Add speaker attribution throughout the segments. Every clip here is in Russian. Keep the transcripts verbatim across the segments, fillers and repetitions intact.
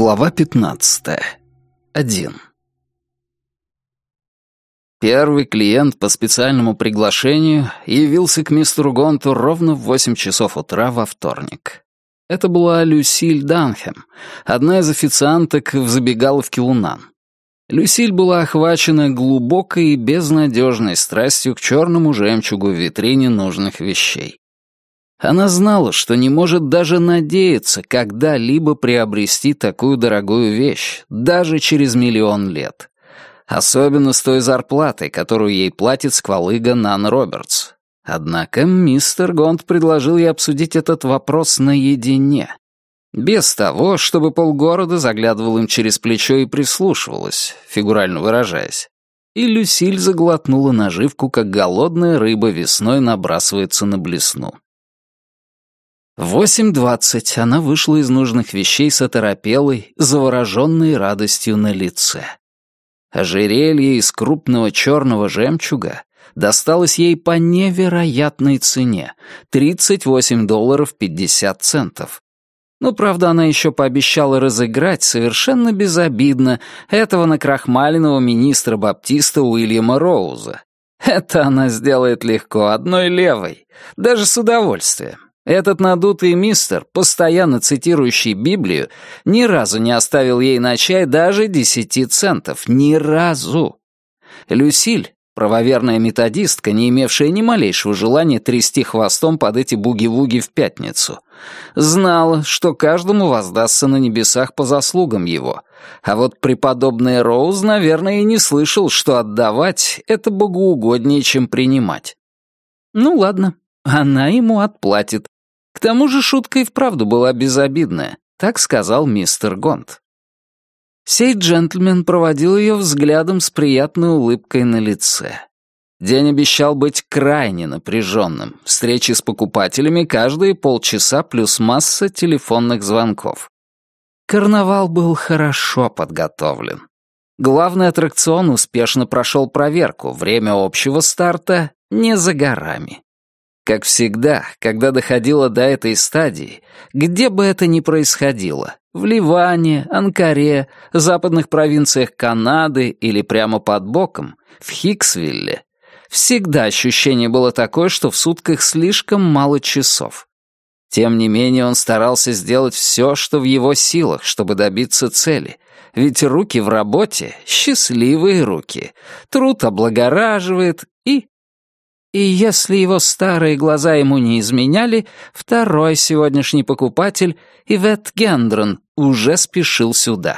Speaker 1: Глава пятнадцатая. Один. Первый клиент по специальному приглашению явился к мистеру Гонту ровно в восемь часов утра во вторник. Это была Люсиль Данхэм, одна из официанток в забегаловке «Лунан». Люсиль была охвачена глубокой и безнадежной страстью к черному жемчугу в витрине нужных вещей. Она знала, что не может даже надеяться когда-либо приобрести такую дорогую вещь, даже через миллион лет. Особенно с той зарплатой, которую ей платит сквалыга Нан Робертс. Однако мистер Гонт предложил ей обсудить этот вопрос наедине. Без того, чтобы полгорода заглядывал им через плечо и прислушивалась, фигурально выражаясь. И Люсиль заглотнула наживку, как голодная рыба весной набрасывается на блесну. В восемь двадцать она вышла из нужных вещей с оторопелой, завороженной радостью на лице. Ожерелье из крупного черного жемчуга досталось ей по невероятной цене — тридцать восемь долларов пятьдесят центов. Ну, правда, она еще пообещала разыграть совершенно безобидно этого накрахмаленного министра Баптиста Уильяма Роуза. Это она сделает легко, одной левой, даже с удовольствием. Этот надутый мистер, постоянно цитирующий Библию, ни разу не оставил ей на чай даже десяти центов. Ни разу. Люсиль, правоверная методистка, не имевшая ни малейшего желания трясти хвостом под эти буги-вуги в пятницу, знала, что каждому воздастся на небесах по заслугам его. А вот преподобный Роуз, наверное, и не слышал, что отдавать — это богоугоднее, чем принимать. Ну ладно, она ему отплатит. К тому же шутка и вправду была безобидная, так сказал мистер Гонт. Сей джентльмен проводил ее взглядом с приятной улыбкой на лице. День обещал быть крайне напряженным. Встречи с покупателями каждые полчаса плюс масса телефонных звонков. Карнавал был хорошо подготовлен. Главный аттракцион успешно прошел проверку, время общего старта не за горами. Как всегда, когда доходило до этой стадии, где бы это ни происходило, в Ливане, Анкаре, западных провинциях Канады или прямо под боком, в Хиксвилле, всегда ощущение было такое, что в сутках слишком мало часов. Тем не менее он старался сделать все, что в его силах, чтобы добиться цели, ведь руки в работе — счастливые руки, труд облагораживает и... И если его старые глаза ему не изменяли, второй сегодняшний покупатель, Ивет Гендрон, уже спешил сюда.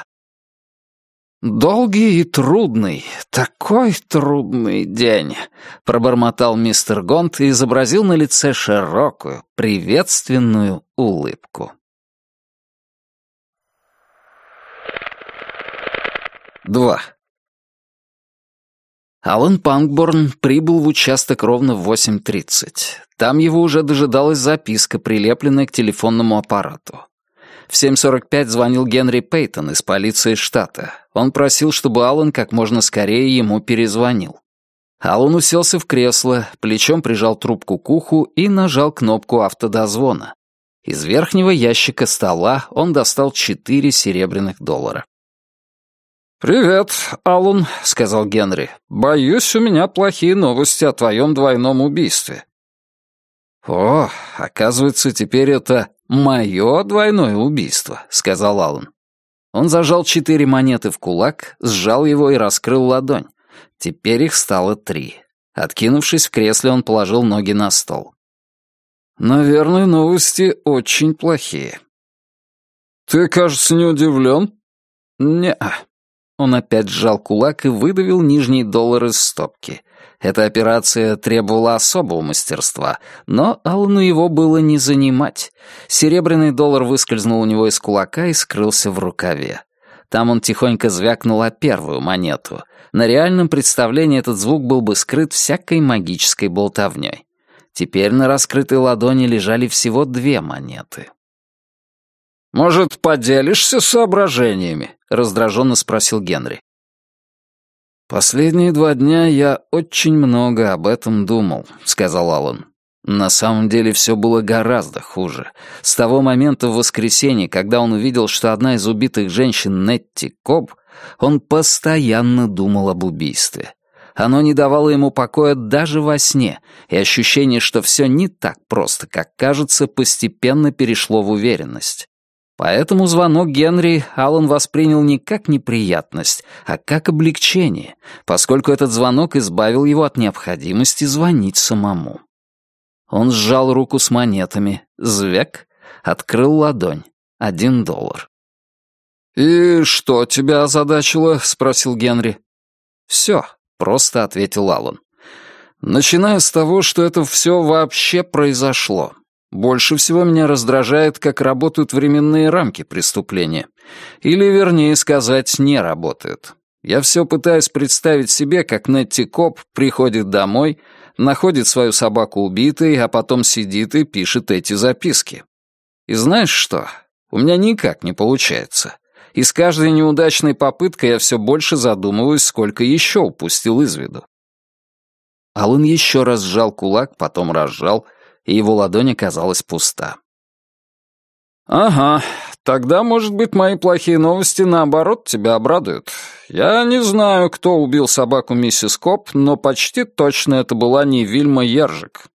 Speaker 1: «Долгий и трудный, такой трудный день», — пробормотал мистер Гонт и изобразил на лице широкую, приветственную улыбку. Два. Алан Панкборн прибыл в участок ровно в восемь тридцать. Там его уже дожидалась записка, прилепленная к телефонному аппарату. В семь сорок пять звонил Генри Пейтон из полиции штата. Он просил, чтобы Алан как можно скорее ему перезвонил. Алан уселся в кресло, плечом прижал трубку к уху и нажал кнопку автодозвона. Из верхнего ящика стола он достал четыре серебряных доллара. «Привет, Алан», — сказал Генри. «Боюсь, у меня плохие новости о твоем двойном убийстве». «О, оказывается, теперь это мое двойное убийство», — сказал Алан. Он зажал четыре монеты в кулак, сжал его и раскрыл ладонь. Теперь их стало три. Откинувшись в кресле, он положил ноги на стол. «Наверное, новости очень плохие». «Ты, кажется, не удивлен?» «Не-а». Он опять сжал кулак и выдавил нижний доллар из стопки. Эта операция требовала особого мастерства, но Алану его было не занимать. Серебряный доллар выскользнул у него из кулака и скрылся в рукаве. Там он тихонько звякнул о первую монету. На реальном представлении этот звук был бы скрыт всякой магической болтовней. Теперь на раскрытой ладони лежали всего две монеты. «Может, поделишься соображениями?» — раздраженно спросил Генри. «Последние два дня я очень много об этом думал», — сказал Алан. На самом деле все было гораздо хуже. С того момента в воскресенье, когда он увидел, что одна из убитых женщин Нетти Кобб, он постоянно думал об убийстве. Оно не давало ему покоя даже во сне, и ощущение, что все не так просто, как кажется, постепенно перешло в уверенность. Поэтому звонок Генри Аллан воспринял не как неприятность, а как облегчение, поскольку этот звонок избавил его от необходимости звонить самому. Он сжал руку с монетами, звяк, открыл ладонь. Один доллар. «И что тебя озадачило?» — спросил Генри. «Все», — просто ответил Аллан. «Начиная с того, что это все вообще произошло. Больше всего меня раздражает, как работают временные рамки преступления. Или, вернее сказать, не работают. Я все пытаюсь представить себе, как Нетти Кобб приходит домой, находит свою собаку убитой, а потом сидит и пишет эти записки. И знаешь что? У меня никак не получается. И с каждой неудачной попыткой я все больше задумываюсь, сколько еще упустил из виду». Аллан еще раз сжал кулак, потом разжал, и его ладонь оказалась пуста. «Ага, тогда, может быть, мои плохие новости, наоборот, тебя обрадуют. Я не знаю, кто убил собаку миссис Кобб, но почти точно это была не Вильма Ержик».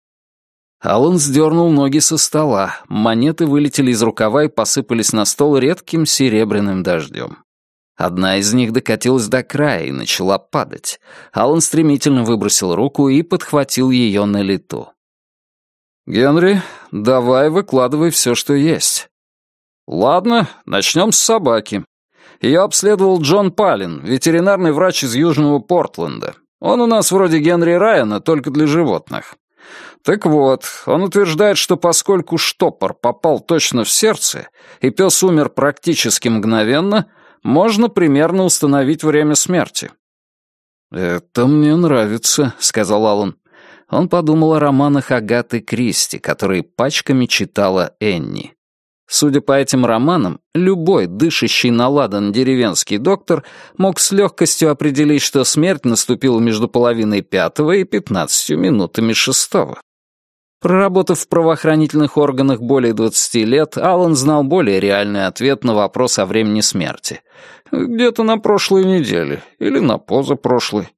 Speaker 1: Аллан сдернул ноги со стола, монеты вылетели из рукава и посыпались на стол редким серебряным дождем. Одна из них докатилась до края и начала падать. Аллан стремительно выбросил руку и подхватил ее на лету. «Генри, давай выкладывай все, что есть». «Ладно, начнем с собаки. Ее обследовал Джон Палин, ветеринарный врач из Южного Портленда. Он у нас вроде Генри Райана, только для животных. Так вот, он утверждает, что поскольку штопор попал точно в сердце, и пес умер практически мгновенно, можно примерно установить время смерти». «Это мне нравится», — сказал Аллан. Он подумал о романах Агаты Кристи, которые пачками читала Энни. Судя по этим романам, любой дышащий на ладан деревенский доктор мог с легкостью определить, что смерть наступила между половиной пятого и пятнадцатью минутами шестого. Проработав в правоохранительных органах более двадцати лет, Аллан знал более реальный ответ на вопрос о времени смерти. Где-то на прошлой неделе или на позапрошлой.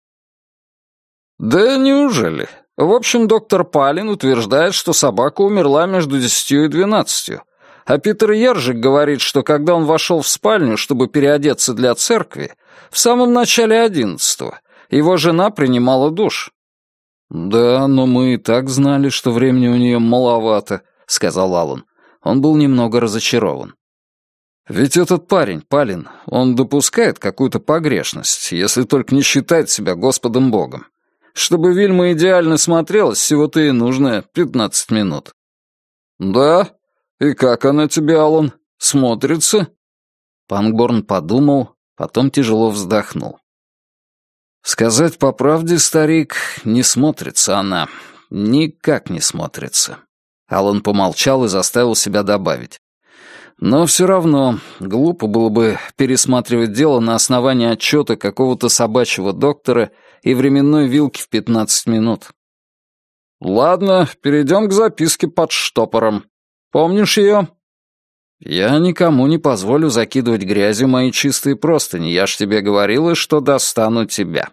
Speaker 1: «Да неужели? В общем, доктор Палин утверждает, что собака умерла между десятью и двенадцатью. А Питер Ержик говорит, что когда он вошел в спальню, чтобы переодеться для церкви, в самом начале одиннадцатого, его жена принимала душ». «Да, но мы и так знали, что времени у нее маловато», — сказал Аллан. Он был немного разочарован. «Ведь этот парень, Палин, он допускает какую-то погрешность, если только не считает себя Господом Богом. Чтобы Вильма идеально смотрелась, всего-то и нужно пятнадцать минут». «Да? И как она тебе, Аллан, смотрится?» Пангборн подумал, потом тяжело вздохнул. «Сказать по правде, старик, не смотрится она. Никак не смотрится». Аллан помолчал и заставил себя добавить. «Но все равно глупо было бы пересматривать дело на основании отчета какого-то собачьего доктора и временной вилки в пятнадцать минут». «Ладно, перейдем к записке под штопором. Помнишь ее?» «Я никому не позволю закидывать грязью мои чистые простыни. Я ж тебе говорила, что достану тебя».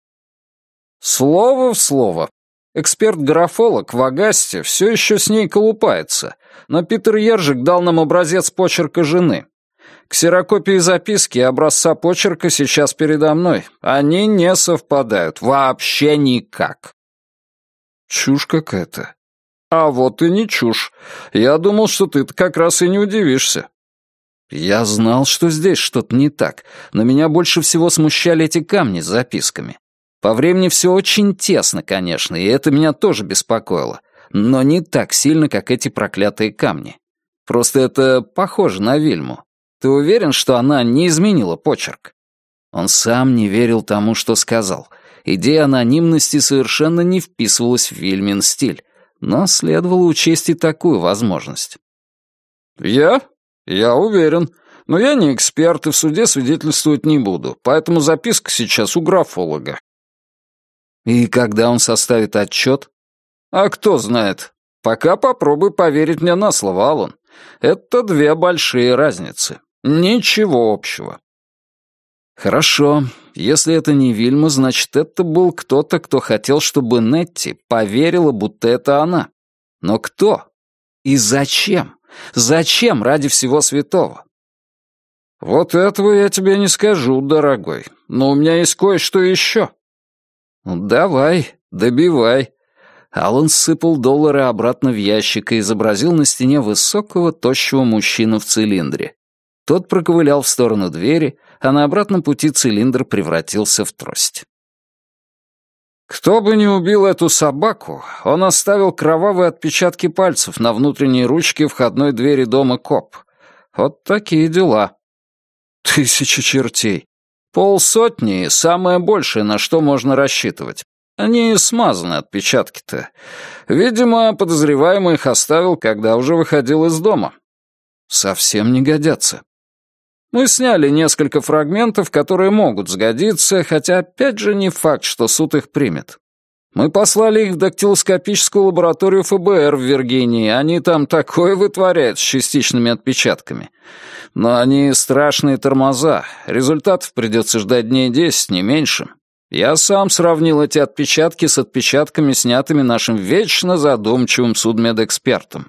Speaker 1: Слово в слово. Эксперт-графолог в Агасте все еще с ней колупается, но Питер Ержик дал нам образец почерка жены. Ксерокопии записки и образца почерка сейчас передо мной. Они не совпадают. Вообще никак. Чушь какая-то. А вот и не чушь. Я думал, что ты-то как раз и не удивишься. Я знал, что здесь что-то не так, но меня больше всего смущали эти камни с записками. По времени все очень тесно, конечно, и это меня тоже беспокоило, но не так сильно, как эти проклятые камни. Просто это похоже на Вильму. Ты уверен, что она не изменила почерк? Он сам не верил тому, что сказал. Идея анонимности совершенно не вписывалась в Вильмин стиль, но следовало учесть и такую возможность. «Я? Я уверен. Но я не эксперт и в суде свидетельствовать не буду, поэтому записка сейчас у графолога». «И когда он составит отчет?» А кто знает. Пока попробуй поверить мне на слово, Аллан. Это две большие разницы. Ничего общего. Хорошо. Если это не Вильма, значит, это был кто-то, кто хотел, чтобы Нетти поверила, будто это она. Но кто? И зачем? Зачем ради всего святого? Вот этого я тебе не скажу, дорогой. Но у меня есть кое-что еще. Ну, давай, добивай. Аллан сыпал доллары обратно в ящик и изобразил на стене высокого, тощего мужчину в цилиндре. Тот проковылял в сторону двери, а на обратном пути цилиндр превратился в трость. Кто бы ни убил эту собаку, он оставил кровавые отпечатки пальцев на внутренней ручке входной двери дома Коп. Вот такие дела. Тысяча чертей. Полсотни — самое большее, на что можно рассчитывать. Они смазаны, отпечатки-то. Видимо, подозреваемый их оставил, когда уже выходил из дома. Совсем не годятся. Мы сняли несколько фрагментов, которые могут сгодиться, хотя опять же не факт, что суд их примет. Мы послали их в дактилоскопическую лабораторию эф бэ эр в Виргинии, они там такое вытворяют с частичными отпечатками. Но они страшные тормоза, результатов придется ждать дней десять, не меньше. Я сам сравнил эти отпечатки с отпечатками, снятыми нашим вечно задумчивым судмедэкспертом.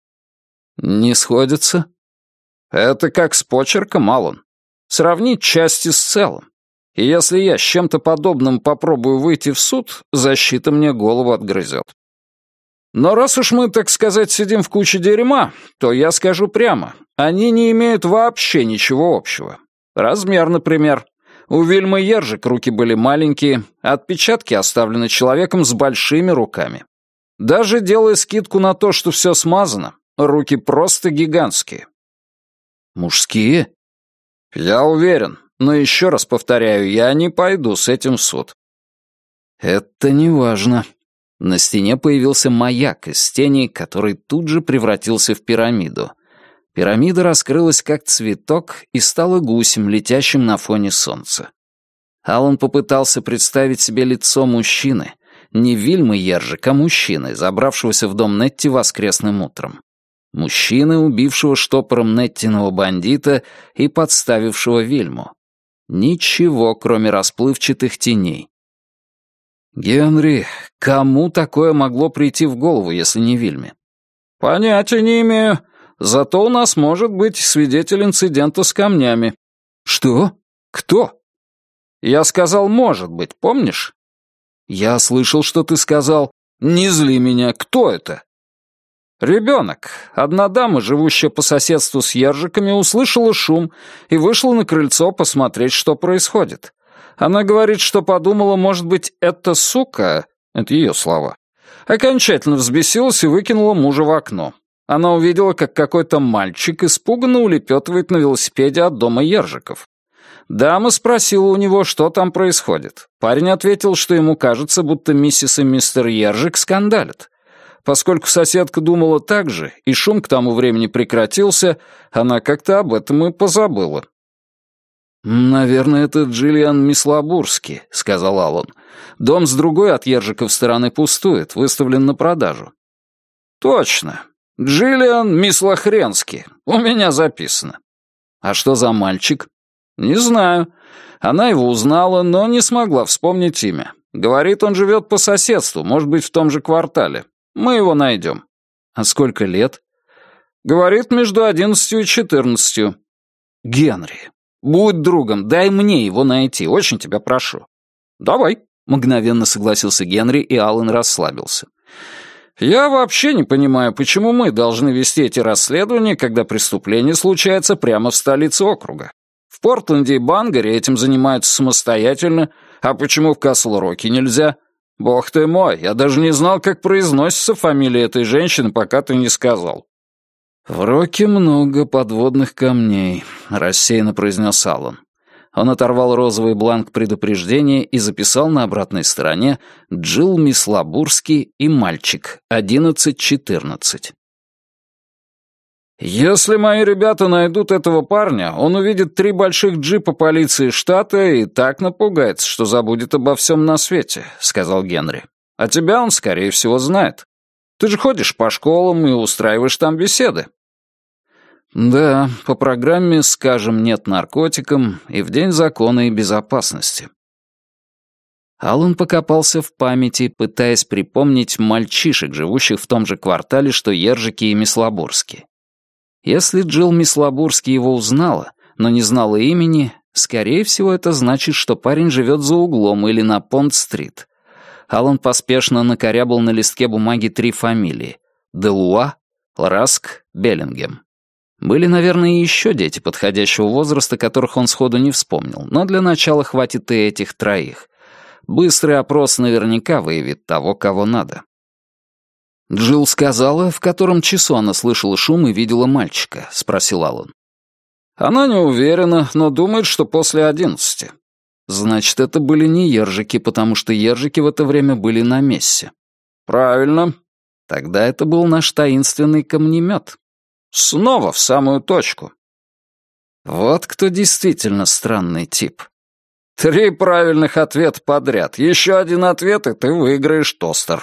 Speaker 1: Не сходятся? Это как с почерком, Аллан. Сравнить части с целым. И если я с чем-то подобным попробую выйти в суд, защита мне голову отгрызет. Но раз уж мы, так сказать, сидим в куче дерьма, то я скажу прямо, они не имеют вообще ничего общего. Размер, например. У Вильмы Ержик руки были маленькие, а отпечатки оставлены человеком с большими руками. Даже делая скидку на то, что все смазано, руки просто гигантские. Мужские? Я уверен, но еще раз повторяю, я не пойду с этим в суд. Это не важно. На стене появился маяк из тени, который тут же превратился в пирамиду. Пирамида раскрылась как цветок и стала гусем, летящим на фоне солнца. Аллан попытался представить себе лицо мужчины, не Вильмы Ержик, а мужчины, забравшегося в дом Нетти воскресным утром. Мужчины, убившего штопором Неттиного бандита и подставившего Вильму. Ничего, кроме расплывчатых теней. Генри, кому такое могло прийти в голову, если не Вильме? Понятия не имею. Зато у нас может быть свидетель инцидента с камнями. Что? Кто? Я сказал «может быть», помнишь? Я слышал, что ты сказал. Не зли меня, кто это? Ребенок. Одна дама, живущая по соседству с Ержиками, услышала шум и вышла на крыльцо посмотреть, что происходит. Она говорит, что подумала, может быть, эта сука, это ее слова, окончательно взбесилась и выкинула мужа в окно. Она увидела, как какой-то мальчик испуганно улепетывает на велосипеде от дома Ержиков. Дама спросила у него, что там происходит. Парень ответил, что ему кажется, будто миссис и мистер Ержик скандалят. Поскольку соседка думала так же, и шум к тому времени прекратился, она как-то об этом и позабыла. «Наверное, это Джиллиан Мислобурский», — сказал Аллан. «Дом с другой от Ержиков стороны пустует, выставлен на продажу». «Точно. Джиллиан Мислохренский. У меня записано». «А что за мальчик?» «Не знаю. Она его узнала, но не смогла вспомнить имя. Говорит, он живет по соседству, может быть, в том же квартале. Мы его найдем». «А сколько лет?» «Говорит, между одиннадцатью и четырнадцатью». «Генри, будь другом, дай мне его найти, очень тебя прошу». «Давай», — мгновенно согласился Генри, и Аллан расслабился. «Я вообще не понимаю, почему мы должны вести эти расследования, когда преступление случается прямо в столице округа. В Портленде и Бангаре этим занимаются самостоятельно, а почему в Касл-Роке нельзя? Бог ты мой, я даже не знал, как произносится фамилия этой женщины, пока ты не сказал». «В Роке много подводных камней», — рассеянно произнес Аллан. Он оторвал розовый бланк предупреждения и записал на обратной стороне «Джилл Мислобурский и мальчик, одиннадцать-четырнадцать». «Если мои ребята найдут этого парня, он увидит три больших джипа полиции штата и так напугается, что забудет обо всем на свете», — сказал Генри. «А тебя он, скорее всего, знает».
Speaker 2: Ты же ходишь по школам и устраиваешь там беседы».
Speaker 1: «Да, по программе «Скажем нет наркотикам» и в День закона и безопасности». Аллан покопался в памяти, пытаясь припомнить мальчишек, живущих в том же квартале, что Ержики и Мислобурский. Если Джилл Мислобурский его узнала, но не знала имени, скорее всего, это значит, что парень живет за углом или на Понт-стрит. Аллан поспешно накорябал на листке бумаги три фамилии — Делуа, Раск, Беллингем. Были, наверное, и еще дети подходящего возраста, которых он сходу не вспомнил, но для начала хватит и этих троих. Быстрый опрос наверняка выявит того, кого надо. «Джилл сказала, в котором часу она слышала шум и видела мальчика?» — спросил Аллан.
Speaker 2: «Она не уверена, но думает, что после одиннадцати».
Speaker 1: «Значит, это были не ержики, потому что ержики в это время были на мессе».
Speaker 2: «Правильно.
Speaker 1: Тогда это был наш таинственный камнемет».
Speaker 2: «Снова в самую точку».
Speaker 1: «Вот кто действительно странный тип».
Speaker 2: «Три правильных ответа подряд. Еще один ответ, и ты выиграешь тостер».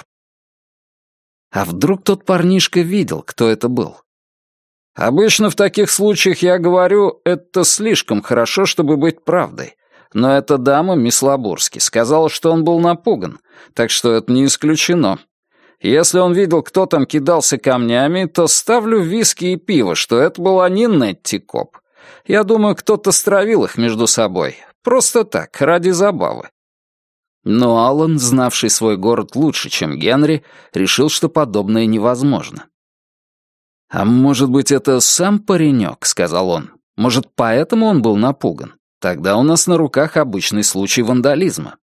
Speaker 1: А вдруг тот парнишка видел, кто это был?
Speaker 2: «Обычно в таких случаях я говорю, это слишком хорошо, чтобы быть правдой. Но эта дама, мисс Лабурски, сказала, что он был напуган, так что это не исключено. Если он видел, кто там кидался камнями, то ставлю виски и пиво, что это была не Нетти Коп. Я думаю, кто-то стравил их между собой. Просто так, ради забавы».
Speaker 1: Но Аллан, знавший свой город лучше, чем Генри, решил, что подобное невозможно. «А может быть, это сам паренек?» — сказал он. «Может, поэтому он был напуган? Тогда у нас на руках обычный случай вандализма».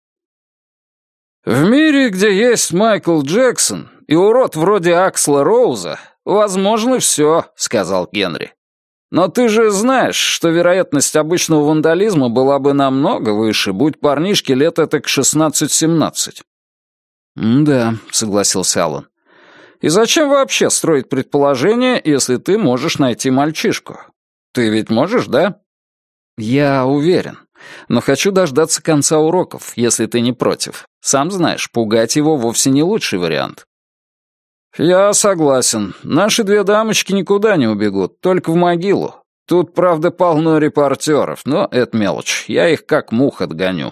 Speaker 2: «В мире, где есть Майкл Джексон и урод вроде Аксла Роуза, возможно все», — сказал Генри. «Но ты же знаешь, что вероятность обычного вандализма была бы намного выше, будь парнишке лет этак шестнадцать-семнадцать».
Speaker 1: «Да», — согласился Аллан.
Speaker 2: «И зачем вообще строить предположение, если ты можешь найти мальчишку? Ты ведь можешь, да?»
Speaker 1: «Я уверен. Но хочу дождаться конца уроков, если ты не против. Сам знаешь, пугать его вовсе не лучший вариант».
Speaker 2: «Я согласен. Наши две дамочки никуда не убегут, только в могилу. Тут, правда, полно репортеров, но это мелочь. Я их как мух отгоню».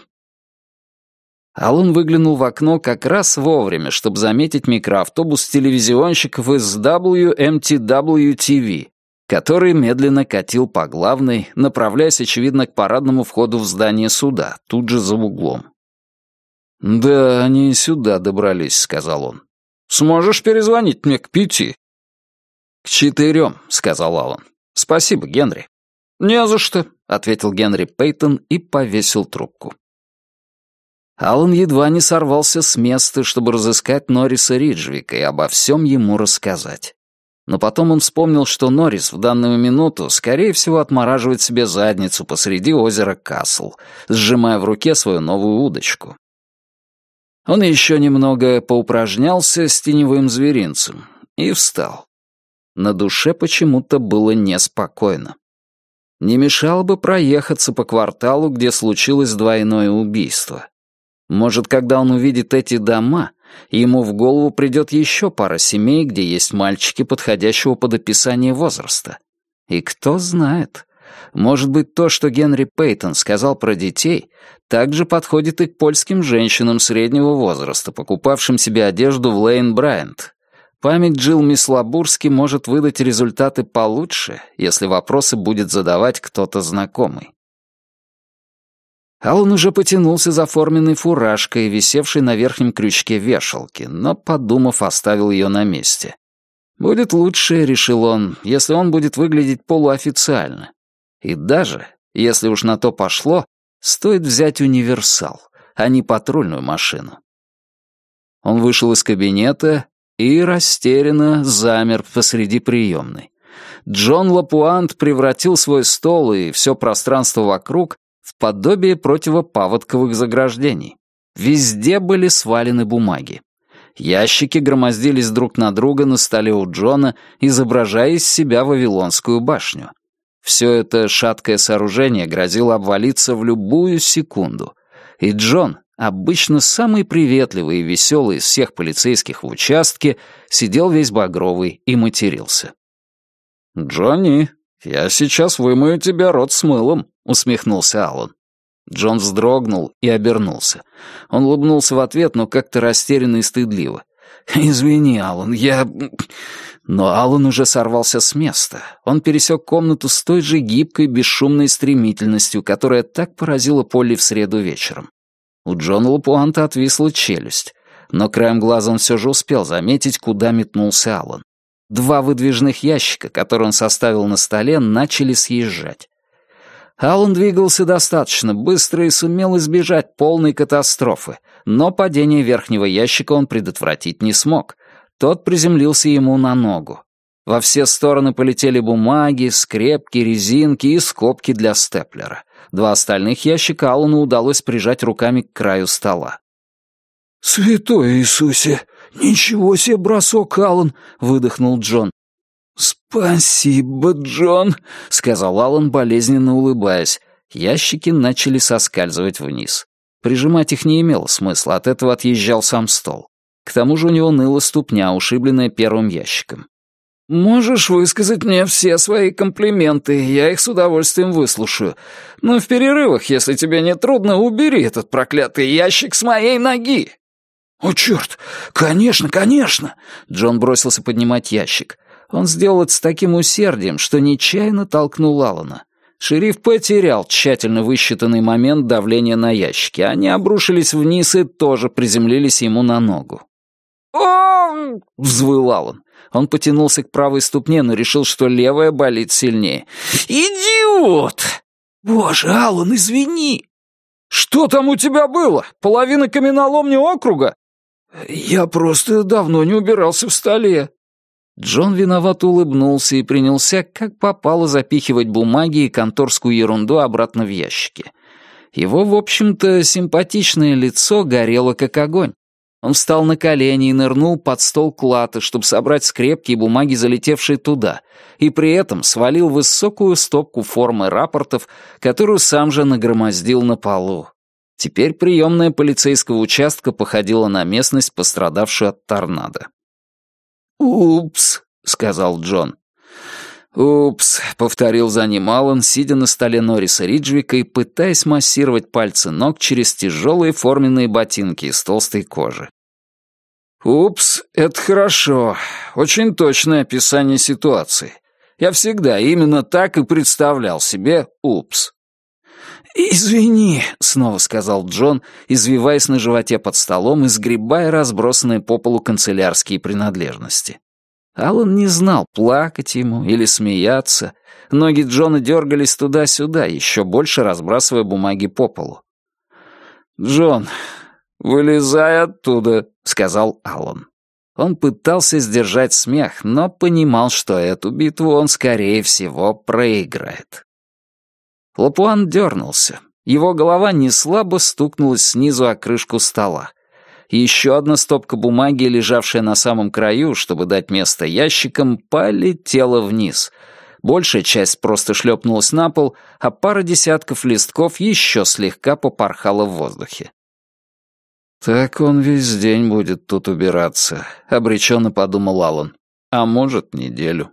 Speaker 1: Аллан выглянул в окно как раз вовремя, чтобы заметить микроавтобус телевизионщиков из дабл ю эм ти дабл ю ти ви, который медленно катил по главной, направляясь, очевидно, к парадному входу в здание суда, тут же за углом. «Да, они и сюда добрались», — сказал он.
Speaker 2: «Сможешь перезвонить мне к пяти?»
Speaker 1: «К четырем», — сказал Аллан. «Спасибо, Генри».
Speaker 2: «Не за что»,
Speaker 1: — ответил Генри Пейтон и повесил трубку. Аллан едва не сорвался с места, чтобы разыскать Норриса Риджвика и обо всем ему рассказать. Но потом он вспомнил, что Норрис в данную минуту, скорее всего, отмораживает себе задницу посреди озера Касл, сжимая в руке свою новую удочку. Он еще немного поупражнялся с теневым зверинцем и встал. На душе почему-то было неспокойно. Не мешало бы проехаться по кварталу, где случилось двойное убийство. Может, когда он увидит эти дома, ему в голову придет еще пара семей, где есть мальчики подходящего под описание возраста. И кто знает, может быть, то, что Генри Пейтон сказал про детей, также подходит и к польским женщинам среднего возраста, покупавшим себе одежду в Лейн Брайант. Память Джилл Мислобурски может выдать результаты получше, если вопросы будет задавать кто-то знакомый. Аллан уже потянулся за форменной фуражкой, висевшей на верхнем крючке вешалки, но, подумав, оставил ее на месте. «Будет лучше», — решил он, — «если он будет выглядеть полуофициально. И даже, если уж на то пошло, стоит взять универсал, а не патрульную машину». Он вышел из кабинета и растерянно замер посреди приемной. Джон Лапуант превратил свой стол и все пространство вокруг в подобие противопаводковых заграждений. Везде были свалены бумаги. Ящики громоздились друг на друга на столе у Джона, изображая из себя Вавилонскую башню. Все это шаткое сооружение грозило обвалиться в любую секунду. И Джон, обычно самый приветливый и веселый из всех полицейских в участке, сидел весь багровый и матерился.
Speaker 2: «Джонни, я сейчас вымою тебе рот с мылом», — усмехнулся Аллан.
Speaker 1: Джон вздрогнул и обернулся. Он улыбнулся в ответ, но как-то растерянно и стыдливо. «Извини, Аллан, я...» Но Аллан уже сорвался с места. Он пересек комнату с той же гибкой, бесшумной стремительностью, которая так поразила Полли в среду вечером. У Джона Лапуанта отвисла челюсть, но краем глаза он все же успел заметить, куда метнулся Аллан. Два выдвижных ящика, которые он составил на столе, начали съезжать. Аллан двигался достаточно быстро и сумел избежать полной катастрофы, но падение верхнего ящика он предотвратить не смог. Тот приземлился ему на ногу. Во все стороны полетели бумаги, скрепки, резинки и скобки для степлера. Два остальных ящика Аллану удалось прижать руками к краю стола.
Speaker 2: «Святой Иисусе! Ничего себе бросок, Аллан!» — выдохнул Джон. «Спасибо, Джон!» — сказал Аллан, болезненно улыбаясь. Ящики начали соскальзывать вниз. Прижимать их не имело смысла, от этого отъезжал сам стол. К тому же у него ныла ступня, ушибленная первым ящиком. «Можешь высказать мне все свои комплименты, я их с удовольствием выслушаю. Но в перерывах, если тебе не трудно, убери этот проклятый ящик с моей ноги!» «О, черт! Конечно, конечно!» Джон бросился поднимать ящик. Он сделал это с таким усердием, что нечаянно толкнул Аллана. Шериф потерял тщательно высчитанный момент давления на ящики. Они обрушились вниз и тоже приземлились ему на ногу. «О!» — взвыл Аллан. Он потянулся к правой ступне, но решил, что левая болит сильнее. «Идиот!» «Боже, Аллан, извини!» «Что там у тебя было? Половина каменоломни округа?» «Я просто давно не убирался в столе». Джон виновато улыбнулся и принялся, как попало, запихивать бумаги и конторскую ерунду обратно в ящики. Его, в общем-то, симпатичное лицо горело, как огонь. Он встал на колени и нырнул под стол клата, чтобы собрать скрепки и бумаги, залетевшие туда, и при этом свалил высокую стопку формы рапортов, которую сам же нагромоздил на полу. Теперь приемная полицейского участка походила на местность, пострадавшую от торнадо. «Упс», — сказал Джон. «Упс», — повторил за ним Аллан, сидя на столе Норриса Риджвика и пытаясь массировать пальцы ног через тяжелые форменные ботинки из толстой кожи. «Упс, это хорошо. Очень точное описание ситуации. Я всегда именно так и представлял себе упс». «Извини», — снова сказал Джон, извиваясь на животе под столом и сгребая разбросанные по полу канцелярские принадлежности. Аллан не знал, плакать ему или смеяться. Ноги Джона дергались туда-сюда, еще больше разбрасывая бумаги по полу. «Джон, вылезай оттуда», — сказал Аллан. Он пытался сдержать смех, но понимал, что эту битву он, скорее всего, проиграет. Лапуан дернулся. Его голова неслабо стукнулась снизу о крышку стола. Еще одна стопка бумаги, лежавшая на самом краю, чтобы дать место ящикам, полетела вниз. Большая часть просто шлепнулась на пол, а пара десятков листков еще слегка попорхала в воздухе. «Так он весь день будет тут убираться», — обреченно подумал Аллан. «А может, неделю».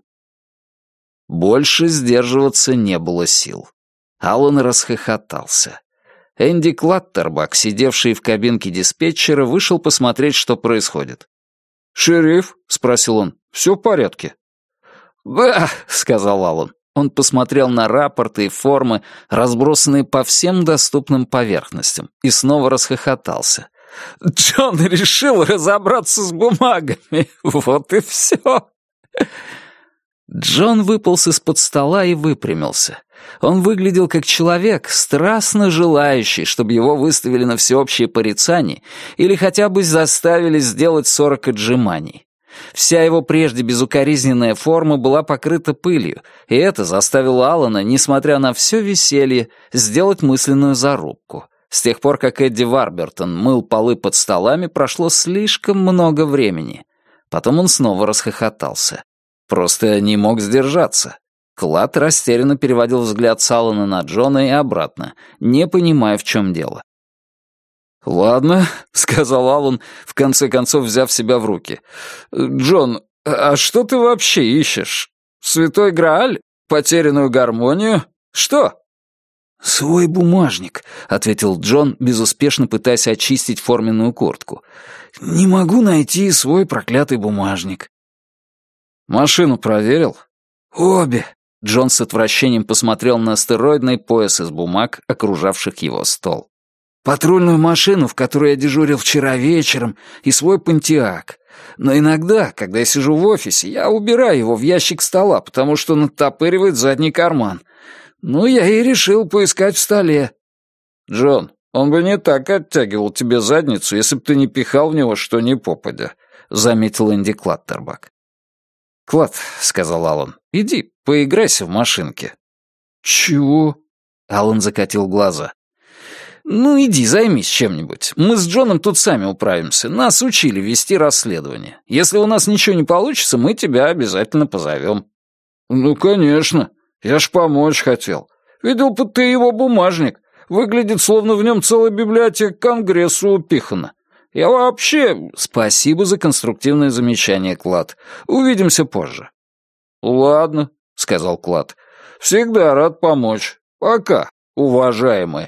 Speaker 2: Больше сдерживаться не было сил. Аллан расхохотался. Энди Клаттербак, сидевший в кабинке диспетчера, вышел посмотреть, что происходит. «Шериф?» — спросил он. «Все в порядке?» «Да», — сказал Аллан. Он посмотрел на рапорты и формы, разбросанные по всем доступным поверхностям, и снова расхохотался. «Джон решил разобраться с бумагами. Вот и все». Джон выполз из-под стола и выпрямился. Он выглядел как человек, страстно желающий, чтобы его выставили на всеобщее порицание или хотя бы заставили сделать сорок отжиманий. Вся его прежде безукоризненная форма была покрыта пылью, и это заставило Аллана, несмотря на все веселье, сделать мысленную зарубку. С тех пор, как Эдди Варбертон мыл полы под столами, прошло слишком много времени. Потом он снова расхохотался. Просто не мог сдержаться. Клад растерянно переводил взгляд с Аллана на Джона и обратно, не понимая, в чем дело. «Ладно», — сказал Аллан, в конце концов взяв себя в руки. «Джон, а что ты вообще ищешь? Святой Грааль? Потерянную гармонию? Что?»
Speaker 1: «Свой бумажник», — ответил Джон, безуспешно пытаясь очистить форменную куртку. «Не могу найти свой проклятый бумажник».
Speaker 2: «Машину проверил?»
Speaker 1: «Обе».
Speaker 2: Джон с отвращением посмотрел на астероидный пояс из бумаг, окружавших его стол.
Speaker 1: «Патрульную машину, в которой я дежурил вчера вечером, и свой Понтиак. Но иногда, когда я сижу в офисе, я убираю его в ящик стола, потому что он оттопыривает задний карман. Ну, я и решил поискать в столе».
Speaker 2: «Джон, он бы не так оттягивал тебе задницу, если бы ты не пихал в него что ни попадя», — заметил Энди Клаттербак. «Клад», — сказал Аллан, — «иди, поиграйся в машинке».
Speaker 1: «Чего?»
Speaker 2: — Аллан закатил глаза.
Speaker 1: «Ну, иди, займись чем-нибудь. Мы с Джоном тут сами управимся. Нас учили вести расследование. Если у нас ничего не получится, мы тебя обязательно позовем».
Speaker 2: «Ну, конечно. Я ж помочь хотел. Видел бы ты его бумажник. Выглядит, словно в нем целая библиотека Конгрессу упихана. Я вообще...»
Speaker 1: «Спасибо за конструктивное замечание, Клад. Увидимся позже».
Speaker 2: «Ладно», — сказал Клад. «Всегда рад помочь. Пока, уважаемые».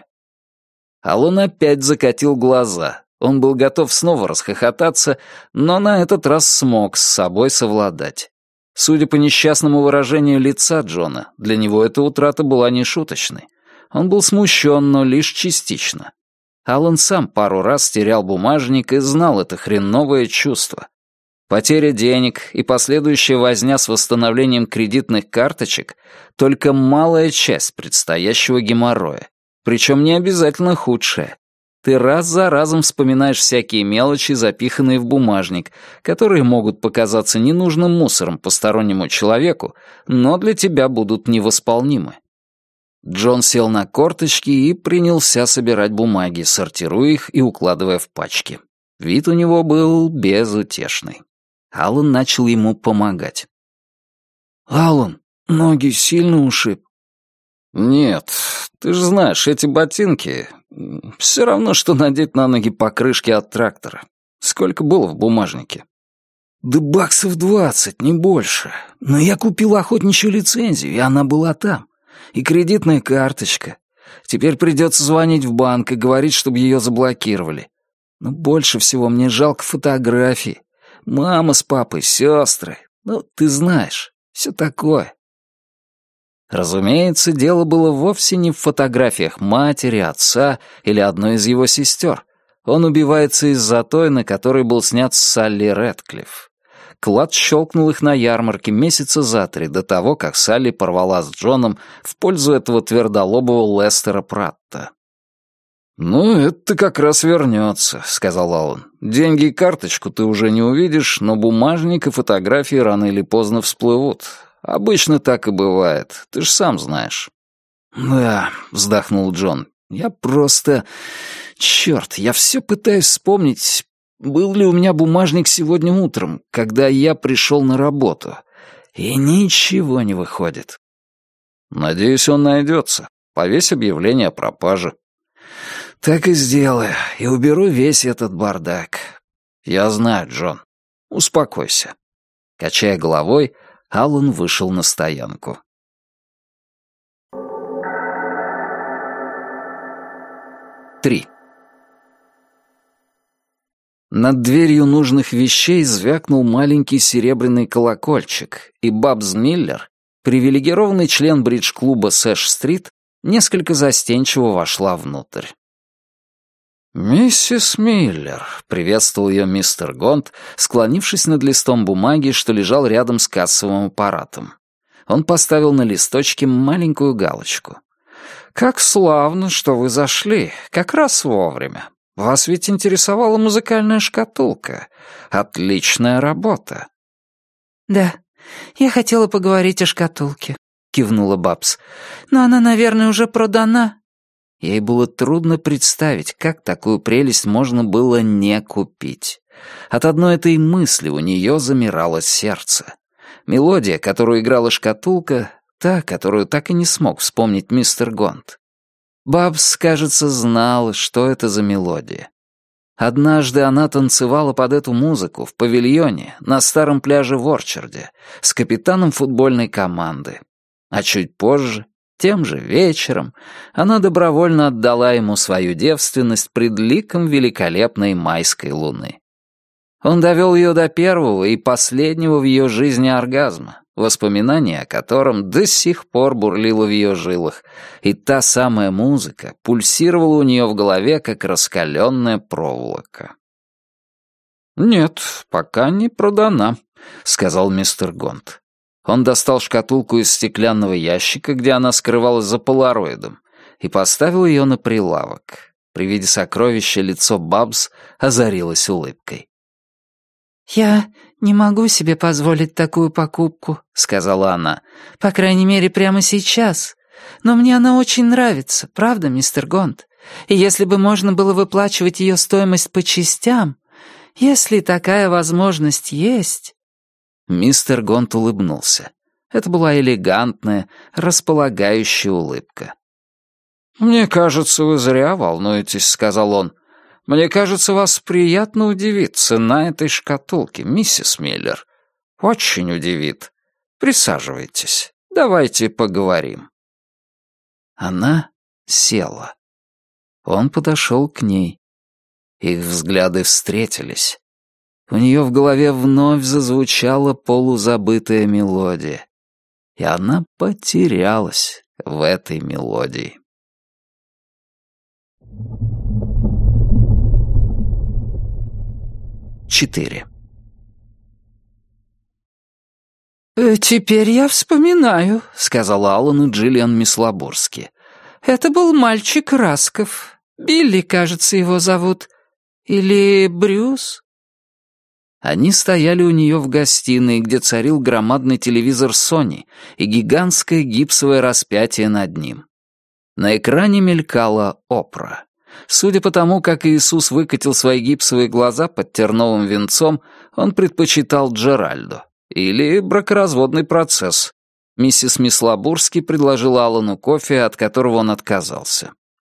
Speaker 1: Аллан опять закатил глаза. Он был готов снова расхохотаться, но на этот раз смог с собой совладать. Судя по несчастному выражению лица Джона, для него эта утрата была нешуточной. Он был смущен, но лишь частично. Аллан сам пару раз терял бумажник и знал это хреновое чувство. Потеря денег и последующая возня с восстановлением кредитных карточек — только малая часть предстоящего геморроя. Причем не обязательно худшее. Ты раз за разом вспоминаешь всякие мелочи, запиханные в бумажник, которые могут показаться ненужным мусором постороннему человеку, но для тебя будут невосполнимы. Джон сел на корточки и принялся собирать бумаги, сортируя их и укладывая в пачки. Вид у него был безутешный. Аллан начал ему помогать. «Аллан, ноги сильно ушиб?»
Speaker 2: «Нет, ты же знаешь, эти ботинки все равно, что надеть на ноги покрышки от трактора. Сколько было в бумажнике?»
Speaker 1: «Да баксов двадцать, не больше. Но я купил охотничью лицензию, и она была там. И кредитная карточка. Теперь придется звонить в банк и говорить, чтобы ее заблокировали. Но больше всего мне жалко фотографии. Мама с папой, сестры. Ну, ты знаешь, все такое». Разумеется, дело было вовсе не в фотографиях матери, отца или одной из его сестер. Он убивается из-за той, на которой был снят с Салли Рэдклифф. Клад щелкнул их на ярмарке месяца за три до того, как Салли порвала с Джоном в пользу этого твердолобого Лестера Пратта.
Speaker 2: «Ну, это как раз вернется», — сказал Аллан. «Деньги и карточку ты уже не увидишь, но бумажник и фотографии рано или поздно всплывут. Обычно так и бывает, ты ж сам знаешь».
Speaker 1: «Да», — вздохнул Джон, — «я просто... Черт, я все пытаюсь вспомнить, был ли у меня бумажник сегодня утром, когда я пришел на работу. И ничего не выходит».
Speaker 2: «Надеюсь, он найдется. Повесь объявление о пропаже».
Speaker 1: «Так и сделаю, и уберу весь этот бардак».
Speaker 2: «Я знаю, Джон. Успокойся».
Speaker 1: Качая головой, Аллан вышел на стоянку. Три. Над дверью нужных вещей звякнул маленький серебряный колокольчик, и Бабс Миллер, привилегированный член бридж-клуба Сэш-стрит, несколько застенчиво вошла внутрь. «Миссис Миллер», — приветствовал ее мистер Гонт, склонившись над листом бумаги, что лежал рядом с кассовым аппаратом. Он поставил на листочке маленькую галочку. «Как славно, что вы зашли, как раз вовремя. Вас ведь интересовала музыкальная шкатулка. Отличная работа».
Speaker 3: «Да, я хотела поговорить о шкатулке», — кивнула Бабс. «Но она, наверное, уже продана».
Speaker 1: Ей было трудно представить, как такую прелесть можно было не купить. От одной этой мысли у нее замирало сердце. Мелодия, которую играла шкатулка, та, которую так и не смог вспомнить мистер Гонт. Бабс, кажется, знала, что это за мелодия. Однажды она танцевала под эту музыку в павильоне на старом пляже в Орчарде с капитаном футбольной команды. А чуть позже, тем же вечером, она добровольно отдала ему свою девственность пред ликом великолепной майской луны. Он довел ее до первого и последнего в ее жизни оргазма, воспоминание о котором до сих пор бурлило в ее жилах, и та самая музыка пульсировала у нее в голове, как раскаленная проволока. «Нет, пока не продана», — сказал мистер Гонт. Он достал шкатулку из стеклянного ящика, где она скрывалась за полароидом, и поставил ее на прилавок. При виде сокровища лицо Бабс озарилось улыбкой.
Speaker 3: «Я не могу себе позволить такую покупку», — сказала она. «По крайней мере, прямо сейчас. Но мне она очень нравится, правда, мистер Гонт? И если бы можно было выплачивать ее стоимость по частям, если такая возможность есть...»
Speaker 1: Мистер Гонт улыбнулся. Это была элегантная, располагающая улыбка. «Мне кажется, вы зря волнуетесь», — сказал он. «Мне кажется, вас приятно удивит цена этой шкатулки, миссис Миллер. Очень удивит. Присаживайтесь. Давайте поговорим». Она села. Он подошел к ней. Их взгляды встретились. У нее в голове вновь зазвучала полузабытая мелодия. И она потерялась в этой мелодии. Четыре.
Speaker 3: «Теперь я вспоминаю», — сказал Аллан и Джиллиан Мислобурски. «Это был мальчик Расков. Билли, кажется, его зовут. Или Брюс?»
Speaker 1: Они стояли у нее в гостиной, где царил громадный телевизор Sony и гигантское гипсовое распятие над ним. На экране мелькала Опра. Судя по тому, как Иисус выкатил свои гипсовые глаза под терновым венцом, он предпочитал Джеральдо. Или бракоразводный процесс. Миссис Мислобурски предложила Аллану кофе, от которого он отказался.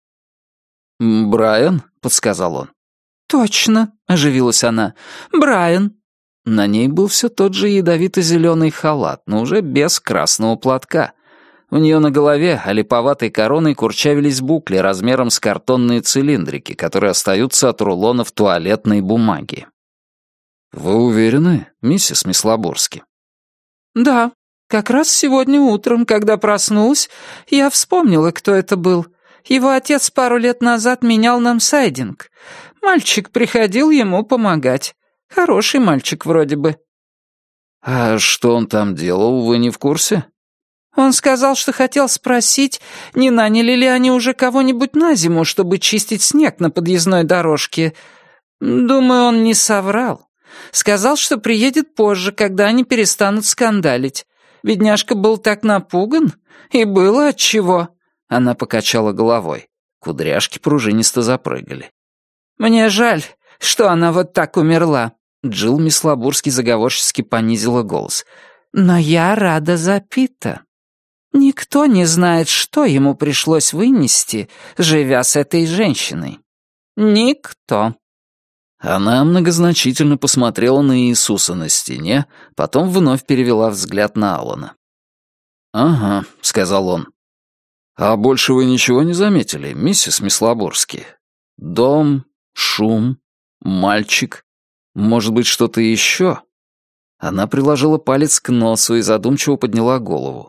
Speaker 1: «Брайан?» — подсказал он.
Speaker 3: «Точно», — оживилась она. «Брайан».
Speaker 1: На ней был все тот же ядовито-зеленый халат, но уже без красного платка. У нее на голове олиповатой короной курчавились букли размером с картонные цилиндрики, которые остаются от рулонов туалетной бумаги. «Вы уверены, миссис Мислобурски?»
Speaker 3: «Да, как раз сегодня утром, когда проснулась, я вспомнила, кто это был. Его отец пару лет назад менял нам сайдинг. Мальчик приходил ему помогать. Хороший мальчик вроде бы».
Speaker 1: «А что он там делал, вы не в курсе?»
Speaker 3: Он сказал, что хотел спросить, не наняли ли они уже кого-нибудь на зиму, чтобы чистить снег на подъездной дорожке. Думаю, он не соврал. Сказал, что приедет позже, когда они перестанут скандалить. Бедняжка был так напуган, и было отчего. Она покачала головой. Кудряшки пружинисто запрыгали. «Мне жаль, что она вот так умерла», — Джилл Мислобурски заговорчески понизила голос. «Но я рада за Пита. Никто не знает, что ему пришлось вынести, живя с этой женщиной. Никто».
Speaker 1: Она многозначительно посмотрела на Иисуса на стене, потом вновь перевела взгляд на Аллана. «Ага», — сказал он. «А больше вы ничего не заметили, миссис Мислобурски? Дом, шум, мальчик, может быть, что-то еще?» Она приложила палец к носу и задумчиво подняла голову.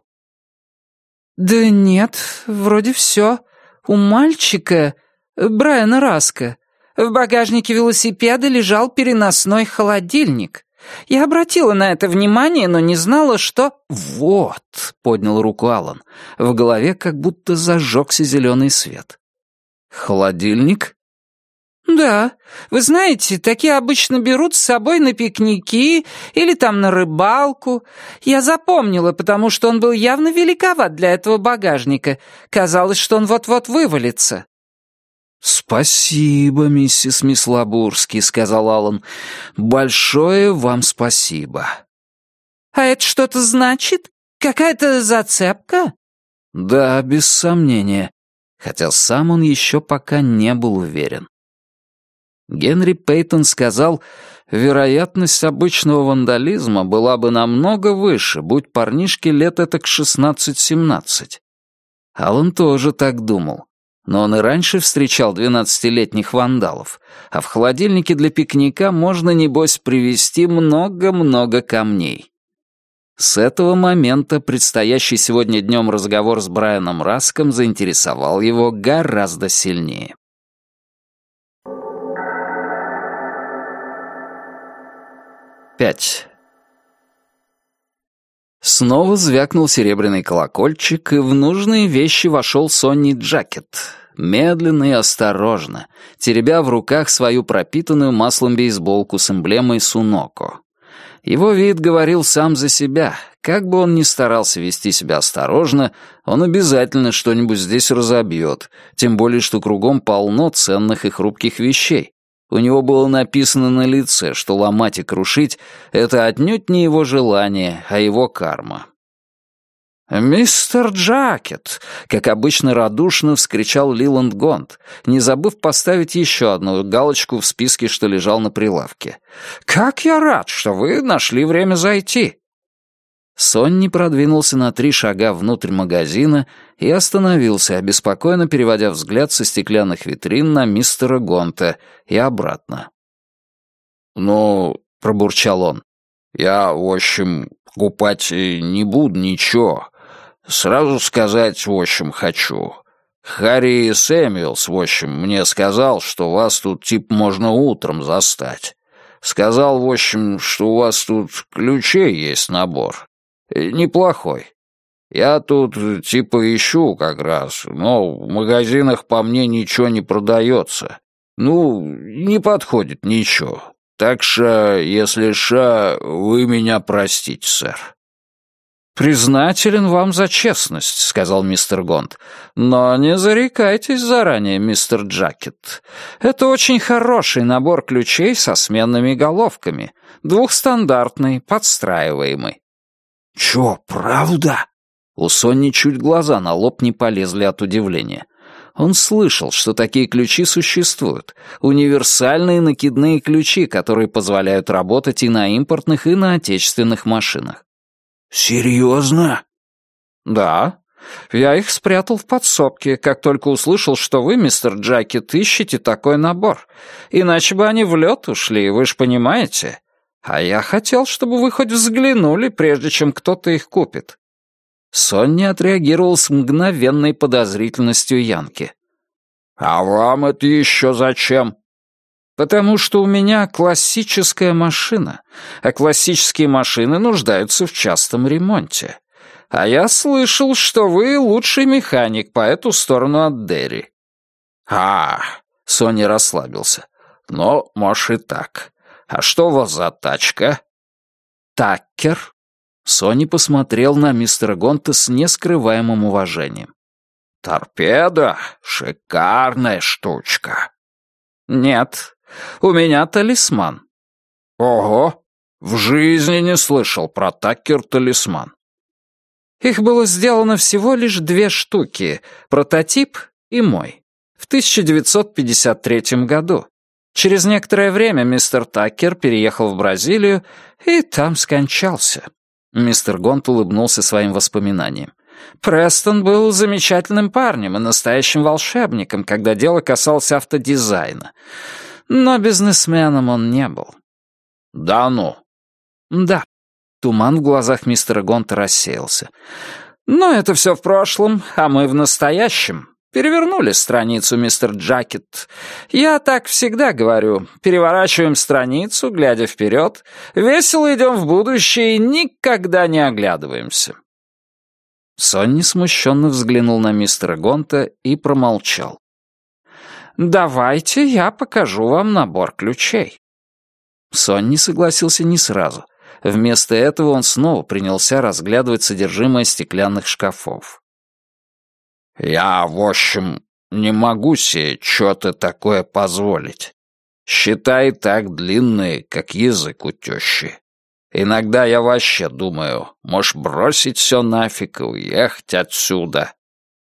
Speaker 3: «Да нет, вроде все. У мальчика, Брайана Раска, в багажнике велосипеда лежал переносной холодильник. Я обратила на это внимание, но не знала, что...»
Speaker 1: «Вот», — поднял руку Аллан. В голове как будто зажегся зеленый свет. «Холодильник?»
Speaker 3: «Да. Вы знаете, такие обычно берут с собой на пикники или там на рыбалку. Я запомнила, потому что он был явно великоват для этого багажника. Казалось, что он вот-вот вывалится».
Speaker 1: «Спасибо, миссис Мислобурски», — сказал Аллан. «Большое вам спасибо».
Speaker 3: «А это что-то значит? Какая-то зацепка?»
Speaker 1: «Да, без сомнения», хотя сам он еще пока не был уверен. Генри Пейтон сказал, вероятность обычного вандализма была бы намного выше, будь парнишке лет этак шестнадцать-семнадцать. Алан тоже так думал. Но он и раньше встречал двенадцатилетних вандалов, а в холодильнике для пикника можно, небось, привезти много-много камней. С этого момента предстоящий сегодня днем разговор с Брайаном Раском заинтересовал его гораздо сильнее. Пять. Снова звякнул серебряный колокольчик, и в нужные вещи вошел Сонни Джакет. Медленно и осторожно, теребя в руках свою пропитанную маслом бейсболку с эмблемой Суноко. Его вид говорил сам за себя. Как бы он ни старался вести себя осторожно, он обязательно что-нибудь здесь разобьет, тем более что кругом полно ценных и хрупких вещей. У него было написано на лице, что ломать и крушить — это отнюдь не его желание, а его карма. «Мистер Джакет!» — как обычно радушно вскричал Лиланд Гонт, не забыв поставить еще одну галочку в списке, что лежал на прилавке. «Как я рад, что вы нашли время зайти!» Сонни продвинулся на три шага внутрь магазина и остановился, обеспокоенно переводя взгляд со стеклянных витрин на мистера Гонта и обратно. «Ну, — пробурчал он, — я, в общем, покупать не буду ничего. Сразу сказать, в общем, хочу. Харри Сэмюэлс, в общем, мне сказал, что вас тут типа можно утром застать. Сказал, в общем, что у вас тут ключей есть набор. Неплохой. Я тут типа ищу как раз, но в магазинах по мне ничего не продается. Ну, не подходит ничего. Так что, если ша, вы меня простите, сэр». «Признателен вам за честность», — сказал мистер Гонт. «Но не зарекайтесь заранее, мистер Джакет. Это очень хороший набор ключей со сменными головками. Двухстандартный, подстраиваемый». «Чё, правда?» У Сонни чуть глаза на лоб не полезли от удивления. Он слышал, что такие ключи существуют. Универсальные накидные ключи, которые позволяют работать и на импортных, и на отечественных машинах. «Серьезно?» «Да. Я их спрятал в подсобке, как только услышал, что вы, мистер Джакет, ищете такой набор. Иначе бы они в лед ушли, вы ж понимаете. А я хотел, чтобы вы хоть взглянули, прежде чем кто-то их купит». Сонни отреагировал с мгновенной подозрительностью Янки. «А вам это еще зачем?» «Потому что у меня классическая машина, а классические машины нуждаются в частом ремонте. А я слышал, что вы лучший механик по эту сторону от Дерри». «А, — Сонни расслабился, — но, может, и так. А что у вас за тачка?» «Таккер». Сонни посмотрел на мистера Гонта с нескрываемым уважением. «Торпеда? Шикарная штучка». «Нет, у меня талисман». «Ого! В жизни не слышал про Таккер-талисман». «Их было сделано всего лишь две штуки, прототип и мой, в тысяча девятьсот пятьдесят третьем году. Через некоторое время мистер Таккер переехал в Бразилию и там скончался». Мистер Гонт улыбнулся своим воспоминаниям. «Престон был замечательным парнем и настоящим волшебником, когда дело касалось автодизайна. Но бизнесменом он не был». «Да ну?» «Да». Туман в глазах мистера Гонта рассеялся. «Но это все в прошлом, а мы в настоящем. Перевернули страницу, мистер Джакет. Я так всегда говорю. Переворачиваем страницу, глядя вперед, весело идем в будущее и никогда не оглядываемся». Сонни смущенно взглянул на мистера Гонта и промолчал. «Давайте я покажу вам набор ключей». Сонни согласился не сразу. Вместо этого он снова принялся разглядывать содержимое стеклянных шкафов. «Я, в общем, не могу себе что-то такое позволить. Считай, так длинные, как язык у тещи. Иногда я вообще думаю, можешь бросить все нафиг и уехать отсюда».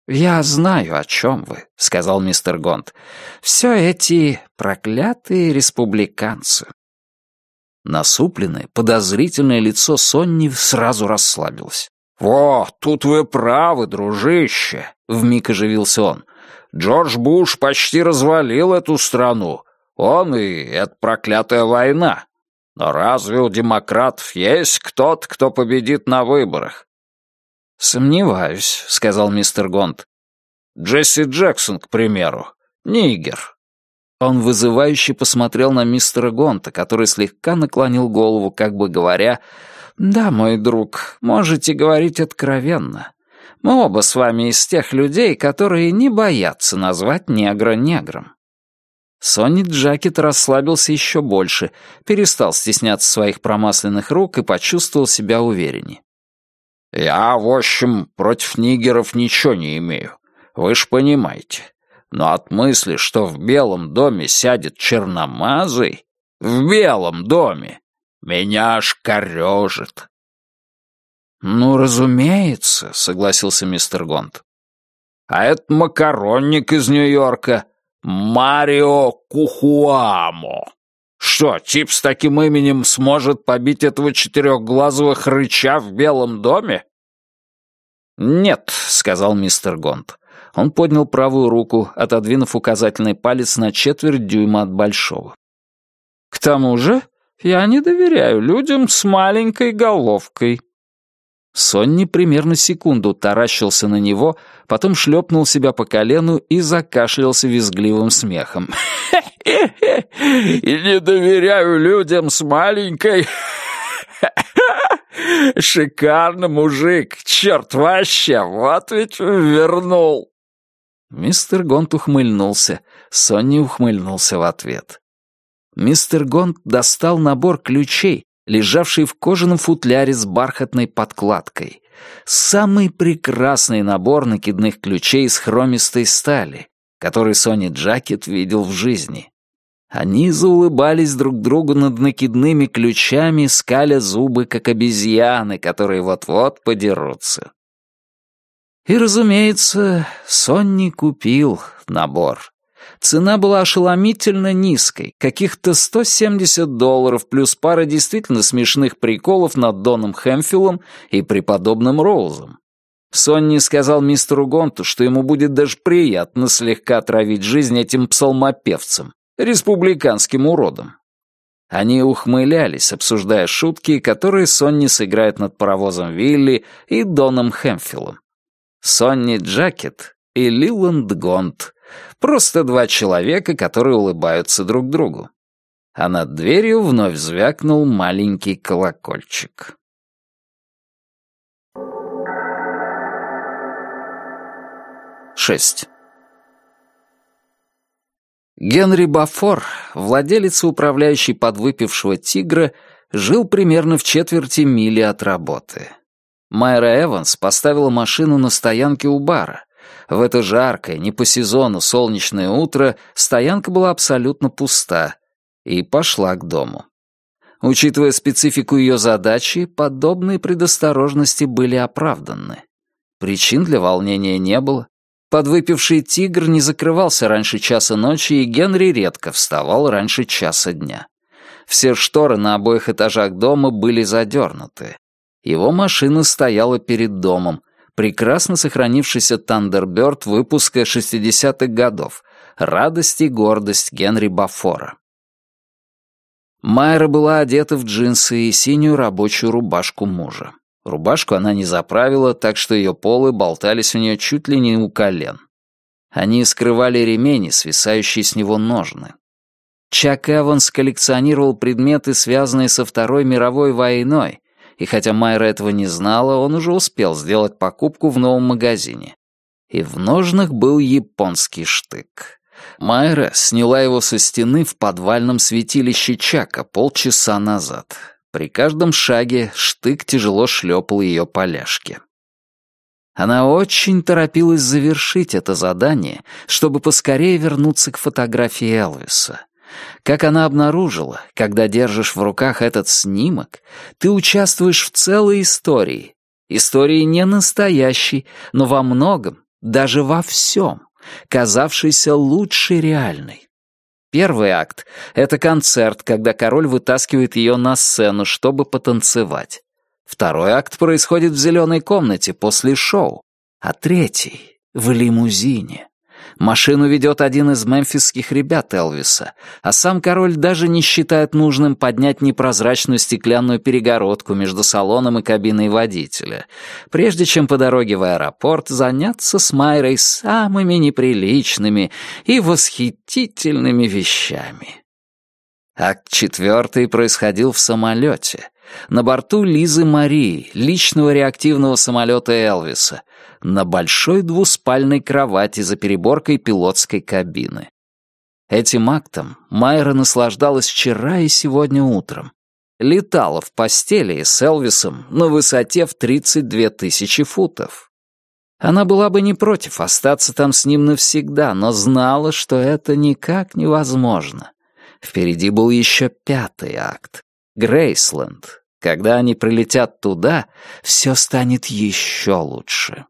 Speaker 1: «Я знаю, о чем вы», — сказал мистер Гонт. «Все эти проклятые республиканцы». Насупленное, подозрительное лицо Сонни сразу расслабилось. «Во, тут вы правы, дружище», — вмиг оживился он. «Джордж Буш почти развалил эту страну. Он и эта проклятая война. Но разве у демократов есть кто-то, кто победит на выборах?» «Сомневаюсь», — сказал мистер Гонт. «Джесси Джексон, к примеру. Нигер». Он вызывающе посмотрел на мистера Гонта, который слегка наклонил голову, как бы говоря: «Да, мой друг, можете говорить откровенно. Мы оба с вами из тех людей, которые не боятся назвать негра негром». Сонни Джакет расслабился еще больше, перестал стесняться своих промасленных рук и почувствовал себя увереннее. «Я, в общем, против нигеров ничего не имею. Вы ж понимаете. Но от мысли, что в Белом доме сядет черномазый... В Белом доме! Меня аж корежит». «Ну, разумеется», — согласился мистер Гонт. «А это макаронник из Нью-Йорка. Марио Кухуамо. Что, тип с таким именем сможет побить этого четырехглазого хрыча в Белом доме?» «Нет», — сказал мистер Гонт. Он поднял правую руку, отодвинув указательный палец на четверть дюйма от большого. «К тому же я не доверяю людям с маленькой головкой». Сонни примерно секунду таращился на него, потом шлепнул себя по колену и закашлялся визгливым смехом. «И не доверяю людям с маленькой... Шикарный мужик, черт вообще, вот ведь вернул». Мистер Гонт ухмыльнулся, Сонни ухмыльнулся в ответ. Мистер Гонт достал набор ключей, лежавший в кожаном футляре с бархатной подкладкой. Самый прекрасный набор накидных ключей из хромистой стали, который Сонни Джакет видел в жизни. Они заулыбались друг другу над накидными ключами, скаля зубы, как обезьяны, которые вот-вот подерутся. И, разумеется, Сонни купил набор. Цена была ошеломительно низкой, каких-то сто семьдесят долларов плюс пара действительно смешных приколов над Доном Хэмфиллом и преподобным Роузом. Сонни сказал мистеру Гонту, что ему будет даже приятно слегка отравить жизнь этим псалмопевцам, республиканским уродом. Они ухмылялись, обсуждая шутки, которые Сонни сыграет над паровозом Вилли и Доном Хэмфиллом. Сонни Джакет и Лиланд Гонт — просто два человека, которые улыбаются друг другу. А над дверью вновь звякнул маленький колокольчик. Шесть. Генри Бафор, владелец и управляющий подвыпившего «Тигра», жил примерно в четверти мили от работы. Майра Эванс поставила машину на стоянке у бара. В это жаркое, не по сезону солнечное утро стоянка была абсолютно пуста и пошла к дому. Учитывая специфику ее задачи, подобные предосторожности были оправданы. Причин для волнения не было. Подвыпивший «Тигр» не закрывался раньше часа ночи, и Генри редко вставал раньше часа дня. Все шторы на обоих этажах дома были задернуты. Его машина стояла перед домом, прекрасно сохранившийся «Тандерберд» выпуска шестидесятых годов, радость и гордость Генри Бафора. Майра была одета в джинсы и синюю рабочую рубашку мужа. Рубашку она не заправила, так что ее полы болтались у нее чуть ли не у колен. Они скрывали ремень и свисающие с него ножны. Чак Эванс коллекционировал предметы, связанные со Второй мировой войной, и хотя Майра этого не знала, он уже успел сделать покупку в новом магазине. И в ножнах был японский штык. Майра сняла его со стены в подвальном святилище Чака полчаса назад. При каждом шаге штык тяжело шлепал ее по ляжке. Она очень торопилась завершить это задание, чтобы поскорее вернуться к фотографии Элвиса. Как она обнаружила, когда держишь в руках этот снимок, ты участвуешь в целой истории. Истории не настоящей, но во многом, даже во всем, казавшейся лучшей реальной. Первый акт — это концерт, когда король вытаскивает ее на сцену, чтобы потанцевать. Второй акт происходит в зеленой комнате после шоу, а третий — в лимузине. Машину ведет один из мемфисских ребят Элвиса, а сам король даже не считает нужным поднять непрозрачную стеклянную перегородку между салоном и кабиной водителя, прежде чем по дороге в аэропорт заняться с Майрой самыми неприличными и восхитительными вещами. Акт четвертый происходил в самолете. На борту Лизы Марии, личного реактивного самолета Элвиса, на большой двуспальной кровати за переборкой пилотской кабины. Этим актом Майра наслаждалась вчера и сегодня утром. Летала в постели с Элвисом на высоте в тридцать две тысячи футов. Она была бы не против остаться там с ним навсегда, но знала, что это никак невозможно. Впереди был еще пятый акт. Грейсленд. Когда они прилетят туда, все станет еще лучше.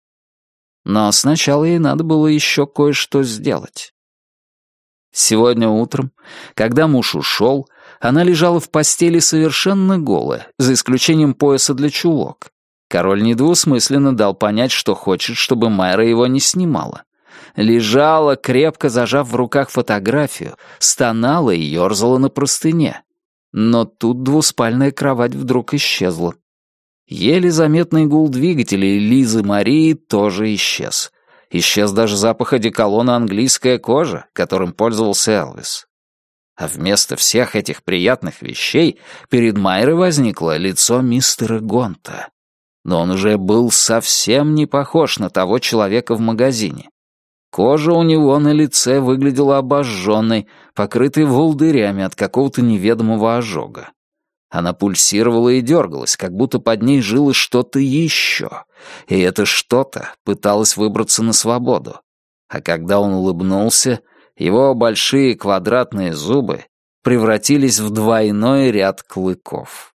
Speaker 1: Но сначала ей надо было еще кое-что сделать. Сегодня утром, когда муж ушел, она лежала в постели совершенно голая, за исключением пояса для чулок. Король недвусмысленно дал понять, что хочет, чтобы Майра его не снимала. Лежала, крепко зажав в руках фотографию, стонала и ерзала на простыне. Но тут двуспальная кровать вдруг исчезла. Еле заметный гул двигателей Лизы Марии тоже исчез. Исчез даже запах одеколона «Английская кожа», которым пользовался Элвис. А вместо всех этих приятных вещей перед Майрой возникло лицо мистера Гонта. Но он уже был совсем не похож на того человека в магазине. Кожа у него на лице выглядела обожженной, покрытой волдырями от какого-то неведомого ожога. Она пульсировала и дергалась, как будто под ней жило что-то еще, и это что-то пыталось выбраться на свободу. А когда он улыбнулся, его большие квадратные зубы превратились в двойной ряд клыков.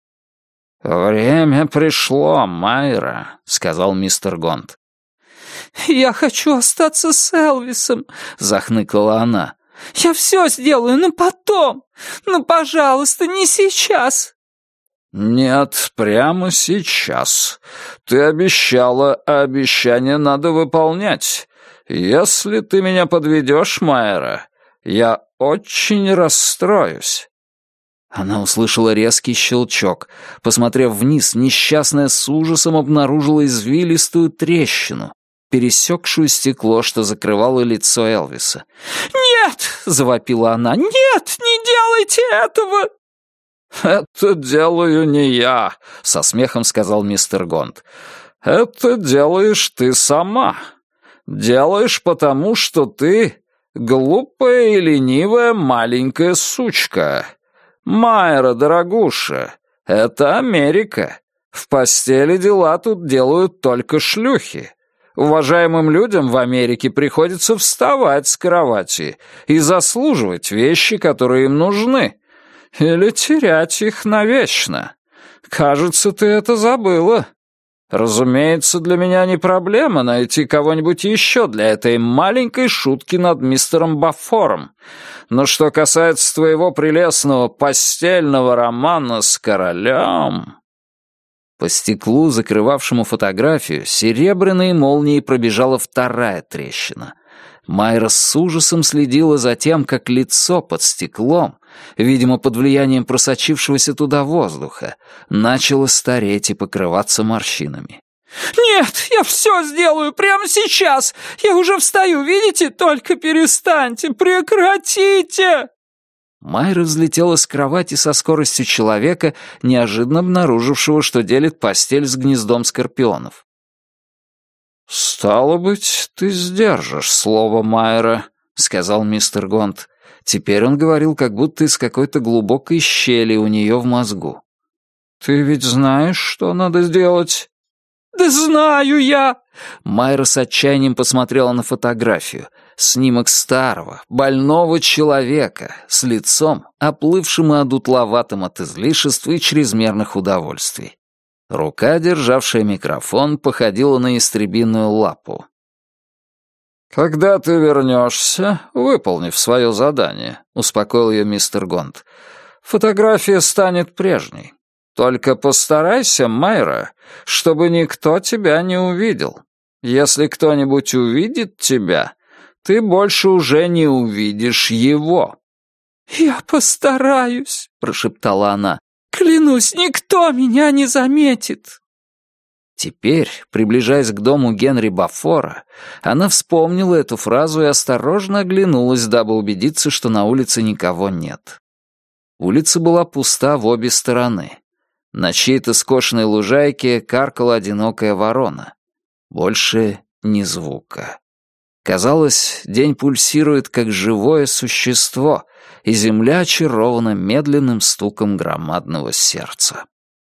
Speaker 1: «Время пришло, Майра», — сказал мистер Гонт.
Speaker 3: «Я хочу остаться с Элвисом», — захныкала она. «Я все сделаю, но потом. Ну, пожалуйста, не сейчас».
Speaker 2: «Нет, прямо сейчас. Ты обещала, а обещание надо выполнять. Если ты меня подведешь, Майра, я очень расстроюсь».
Speaker 1: Она услышала резкий щелчок. Посмотрев вниз, несчастная с ужасом обнаружила извилистую трещину, пересекшую стекло, что закрывало лицо Элвиса.
Speaker 3: «Нет!» — завопила она. «Нет, не делайте этого!»
Speaker 2: «Это делаю не я», — со смехом сказал мистер Гонт. «Это делаешь ты сама. Делаешь потому, что ты глупая и ленивая маленькая сучка. Майра, дорогуша, это Америка. В постели дела тут делают только шлюхи. Уважаемым людям в Америке приходится вставать с кровати и заслуживать вещи, которые им нужны, или терять их навечно. Кажется, ты это забыла. Разумеется, для меня не проблема найти кого-нибудь еще для этой маленькой шутки над мистером Бафором. Но что касается твоего прелестного постельного романа с королем...»
Speaker 1: По стеклу, закрывавшему фотографию, серебряной молнией пробежала вторая трещина. Майра с ужасом следила за тем, как лицо под стеклом, видимо, под влиянием просочившегося туда воздуха, начало стареть и покрываться морщинами.
Speaker 3: «Нет, я все сделаю прямо сейчас! Я уже встаю, видите? Только перестаньте! Прекратите!»
Speaker 1: Майра взлетела с кровати со скоростью человека, неожиданно обнаружившего, что делит постель с гнездом скорпионов.
Speaker 2: «Стало быть, ты сдержишь слово, Майра», — сказал мистер Гонт.
Speaker 1: Теперь он говорил, как будто из какой-то глубокой щели у нее в мозгу.
Speaker 2: «Ты ведь знаешь, что надо сделать?»
Speaker 3: «Да знаю я!»
Speaker 1: Майра с отчаянием посмотрела на фотографию. Снимок старого, больного человека с лицом, оплывшим и одутловатым от излишеств и чрезмерных удовольствий. Рука, державшая микрофон, походила на ястребиную лапу.
Speaker 2: «Когда ты вернешься, выполнив свое задание», — успокоил ее мистер Гонт, — «фотография станет прежней. Только постарайся, Майра, чтобы никто тебя не увидел. Если кто-нибудь увидит тебя, ты больше уже не увидишь его».
Speaker 3: «Я постараюсь», — прошептала она. «Клянусь, никто меня не заметит».
Speaker 1: Теперь, приближаясь к дому Генри Бафора, она вспомнила эту фразу и осторожно оглянулась, дабы убедиться, что на улице никого нет. Улица была пуста в обе стороны. На чьей-то скошенной лужайке каркала одинокая ворона. Больше ни звука. Казалось, день пульсирует, как живое существо, и земля очарована медленным стуком громадного сердца.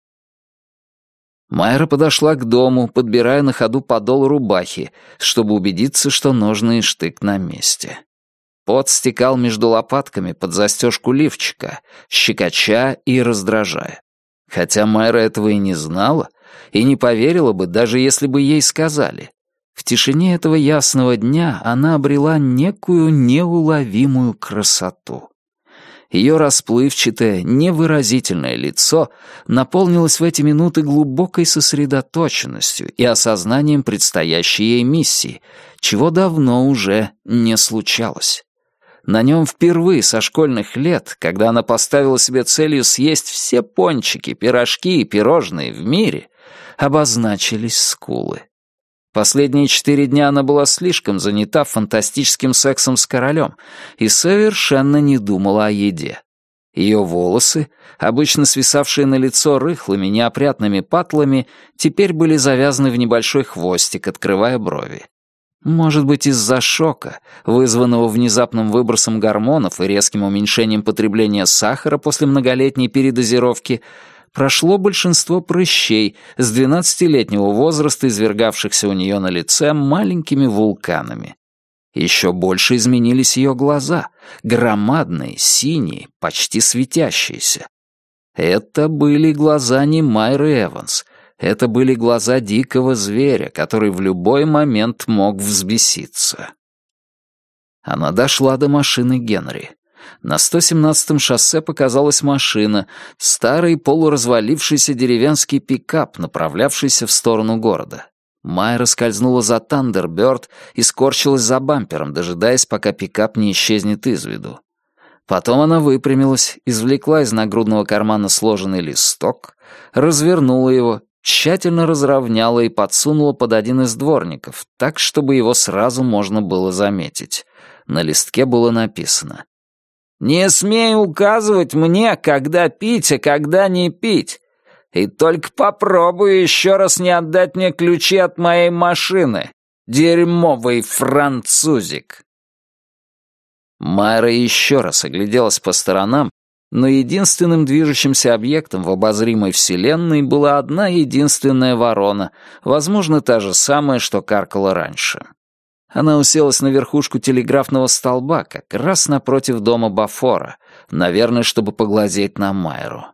Speaker 1: Майра подошла к дому, подбирая на ходу подол рубахи, чтобы убедиться, что ножны и штык на месте. Пот стекал между лопатками под застежку лифчика, щекоча и раздражая. Хотя Майра этого и не знала, и не поверила бы, даже если бы ей сказали. В тишине этого ясного дня она обрела некую неуловимую красоту. Ее расплывчатое, невыразительное лицо наполнилось в эти минуты глубокой сосредоточенностью и осознанием предстоящей ей миссии, чего давно уже не случалось. На нем впервые со школьных лет, когда она поставила себе целью съесть все пончики, пирожки и пирожные в мире, обозначились скулы. Последние четыре дня она была слишком занята фантастическим сексом с королем и совершенно не думала о еде. Ее волосы, обычно свисавшие на лицо рыхлыми неопрятными патлами, теперь были завязаны в небольшой хвостик, открывая брови. Может быть, из-за шока, вызванного внезапным выбросом гормонов и резким уменьшением потребления сахара после многолетней передозировки, прошло большинство прыщей с двенадцатилетнего возраста, извергавшихся у нее на лице маленькими вулканами. Еще больше изменились ее глаза, громадные, синие, почти светящиеся. Это были глаза не Майры Эванс, это были глаза дикого зверя, который в любой момент мог взбеситься. Она дошла до машины Генри. На сто семнадцатом шоссе показалась машина, старый полуразвалившийся деревенский пикап, направлявшийся в сторону города. Майра скользнула за Тандерберд и скорчилась за бампером, дожидаясь, пока пикап не исчезнет из виду. Потом она выпрямилась, извлекла из нагрудного кармана сложенный листок, развернула его, тщательно разровняла и подсунула под один из дворников, так, чтобы его сразу можно было заметить. На листке было написано: «Не смей указывать мне, когда пить, а когда не пить. И только попробуй еще раз не отдать мне ключи от моей машины, дерьмовый французик». Майра еще раз огляделась по сторонам, но единственным движущимся объектом в обозримой вселенной была одна единственная ворона, возможно, та же самая, что каркала раньше. Она уселась на верхушку телеграфного столба, как раз напротив дома Бафора, наверное, чтобы поглазеть на Майру.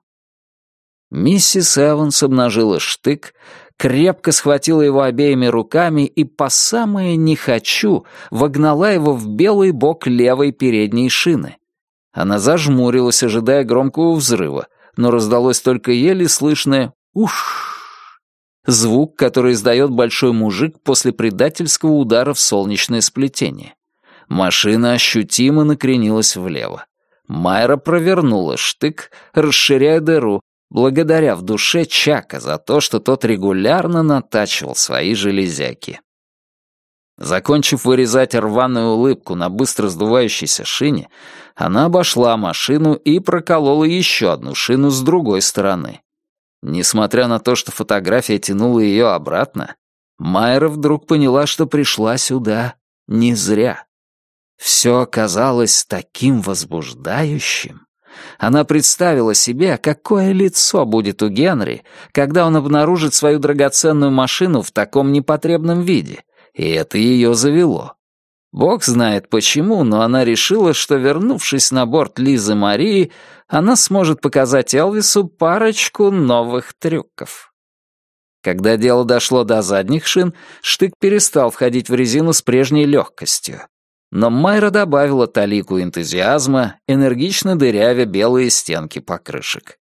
Speaker 1: Миссис Эванс обнажила штык, крепко схватила его обеими руками и по самое «не хочу» вогнала его в белый бок левой передней шины. Она зажмурилась, ожидая громкого взрыва, но раздалось только еле слышное «уш». Звук, который издает большой мужик после предательского удара в солнечное сплетение. Машина ощутимо накренилась влево. Майра провернула штык, расширяя дыру, благодаря в душе Чака за то, что тот регулярно натачивал свои железяки. Закончив вырезать рваную улыбку на быстро сдувающейся шине, она обошла машину и проколола еще одну шину с другой стороны. Несмотря на то, что фотография тянула ее обратно, Майра вдруг поняла, что пришла сюда не зря. Все оказалось таким возбуждающим. Она представила себе, какое лицо будет у Генри, когда он обнаружит свою драгоценную машину в таком непотребном виде, и это ее завело. Бог знает почему, но она решила, что, вернувшись на борт Лизы Марии, она сможет показать Элвису парочку новых трюков. Когда дело дошло до задних шин, штык перестал входить в резину с прежней легкостью. Но Майра добавила талику энтузиазма, энергично дырявя белые стенки покрышек.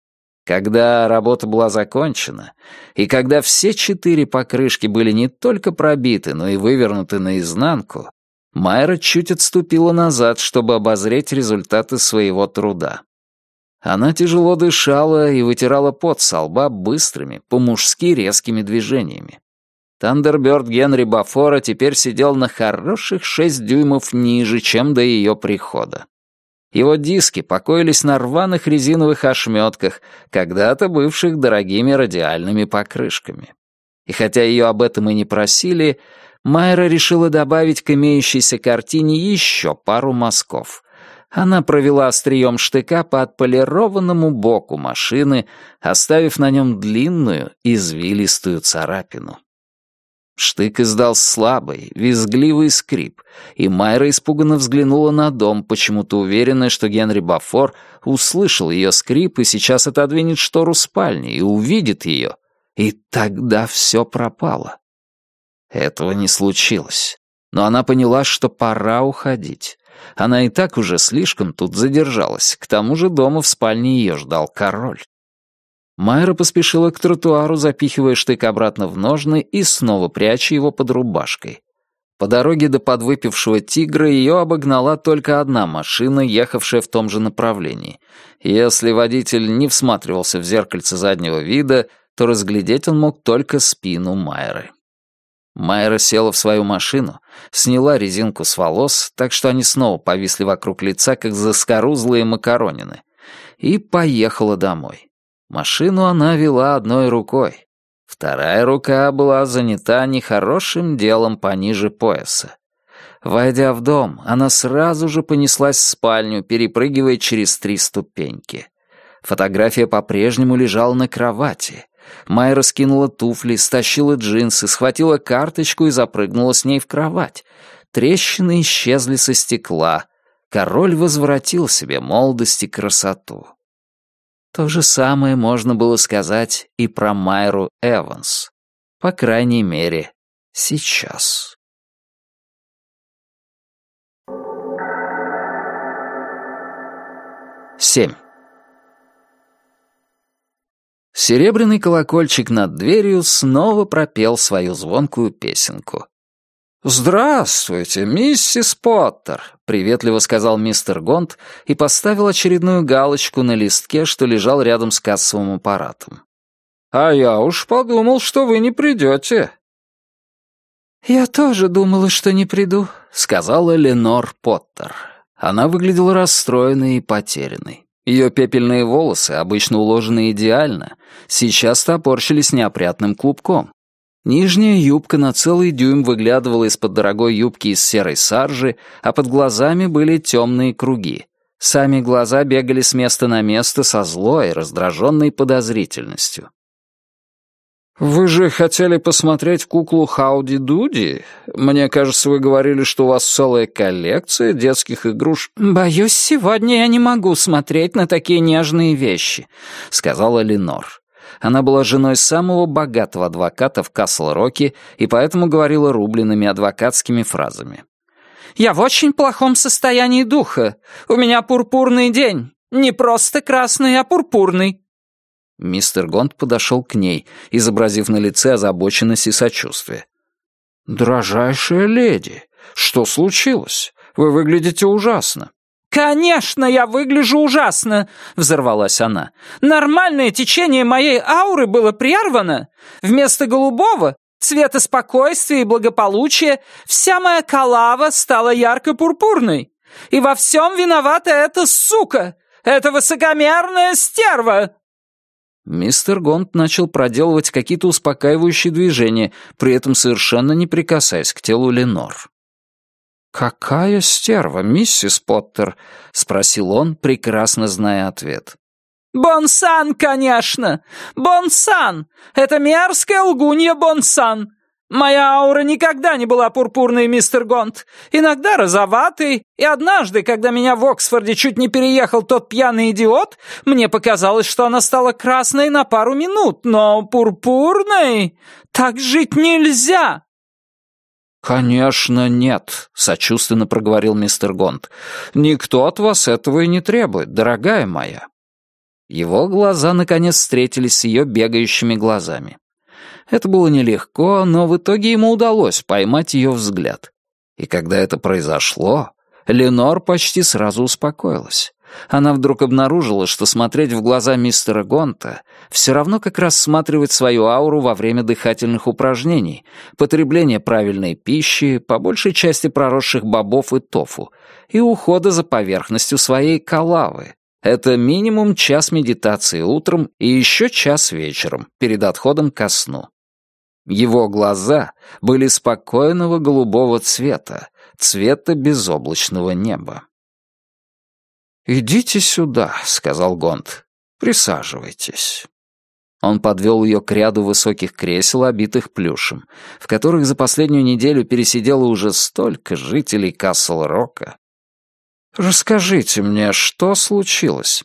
Speaker 1: Когда работа была закончена, и когда все четыре покрышки были не только пробиты, но и вывернуты наизнанку, Майра чуть отступила назад, чтобы обозреть результаты своего труда. Она тяжело дышала и вытирала пот со лба быстрыми, по-мужски резкими движениями. Тандерберд Генри Бафора теперь сидел на хороших шесть дюймов ниже, чем до ее прихода. Его диски покоились на рваных резиновых ошметках, когда-то бывших дорогими радиальными покрышками. И хотя ее об этом и не просили, Майра решила добавить к имеющейся картине еще пару мазков. Она провела острием штыка по отполированному боку машины, оставив на нем длинную, извилистую царапину. Штык издал слабый, визгливый скрип, и Майра испуганно взглянула на дом, почему-то уверенная, что Генри Бафор услышал ее скрип и сейчас отодвинет штору спальни и увидит ее. И тогда все пропало. Этого не случилось, но она поняла, что пора уходить. Она и так уже слишком тут задержалась, к тому же дома в спальне ее ждал король. Майра поспешила к тротуару, запихивая штык обратно в ножны и снова пряча его под рубашкой. По дороге до подвыпившего тигра ее обогнала только одна машина, ехавшая в том же направлении. Если водитель не всматривался в зеркальце заднего вида, то разглядеть он мог только спину Майры. Майра села в свою машину, сняла резинку с волос, так что они снова повисли вокруг лица, как заскорузлые макаронины, и поехала домой. Машину она вела одной рукой. Вторая рука была занята нехорошим делом пониже пояса. Войдя в дом, она сразу же понеслась в спальню, перепрыгивая через три ступеньки. Фотография по-прежнему лежала на кровати. Майра скинула туфли, стащила джинсы, схватила карточку и запрыгнула с ней в кровать. Трещины исчезли со стекла. Король возвратил себе молодость и красоту. То же самое можно было сказать и про Майру Эванс. По крайней мере, сейчас. Семь. Серебряный колокольчик над дверью снова пропел свою звонкую песенку. «Здравствуйте, миссис Поттер», — приветливо сказал мистер Гонт и поставил очередную галочку на листке, что лежал рядом с кассовым аппаратом. «А я уж подумал, что вы не придете». «Я тоже думала, что не приду», — сказала Ленор Поттер. Она выглядела расстроенной и потерянной. Ее пепельные волосы, обычно уложенные идеально, сейчас топорщились неопрятным клубком. Нижняя юбка на целый дюйм выглядывала из-под дорогой юбки из серой саржи, а под глазами были темные круги. Сами глаза бегали с места на место со злой, раздраженной подозрительностью. «Вы же хотели посмотреть куклу Хауди-Дуди? Мне кажется, вы говорили, что у вас целая коллекция детских игрушек». «Боюсь, сегодня я не могу смотреть на такие нежные вещи», — сказала Ленор. Она была женой самого богатого адвоката в Касл-Роке и поэтому говорила рубленными адвокатскими фразами. «Я в очень плохом состоянии духа. У меня пурпурный день. Не просто красный, а пурпурный». Мистер Гонт подошел к ней, изобразив на лице озабоченность и сочувствие. «Дорожайшая леди, что случилось? Вы выглядите ужасно». «Конечно, я выгляжу ужасно!» — взорвалась она. «Нормальное течение моей ауры было прервано. Вместо голубого, цвета спокойствия и благополучия, вся моя калава стала ярко-пурпурной. И во всем виновата эта сука, эта высокомерная стерва!» Мистер Гонт начал проделывать какие-то успокаивающие движения, при этом совершенно не прикасаясь к телу Ленор. «Какая стерва, миссис Поттер?» — спросил он, прекрасно зная ответ. «Бонсан, конечно! Бонсан! Это мерзкая лгунья Бонсан!
Speaker 3: Моя аура никогда не была пурпурной, мистер Гонт. Иногда розоватой. И однажды, когда меня в Оксфорде чуть не переехал тот пьяный идиот, мне показалось, что она стала красной на пару минут. Но пурпурной? Так жить нельзя!»
Speaker 2: «Конечно нет», — сочувственно проговорил мистер Гонт. «Никто от вас этого и не требует, дорогая моя». Его глаза наконец встретились с ее бегающими глазами. Это было нелегко, но в итоге ему удалось поймать ее взгляд. И когда это произошло, Ленор почти сразу успокоилась. Она вдруг обнаружила, что смотреть в глаза мистера Гонта все равно как рассматривать свою ауру во время дыхательных упражнений, потребления правильной пищи, по большей части проросших бобов и тофу, и ухода за поверхностью своей калавы. Это минимум час медитации утром и еще час вечером, перед отходом ко сну. Его глаза были спокойного голубого цвета, цвета безоблачного неба. «Идите сюда», — сказал Гонт. «Присаживайтесь». Он подвел ее к ряду высоких кресел, обитых плюшем, в которых за последнюю неделю пересидело уже столько жителей Касл-Рока. «Расскажите мне, что случилось?»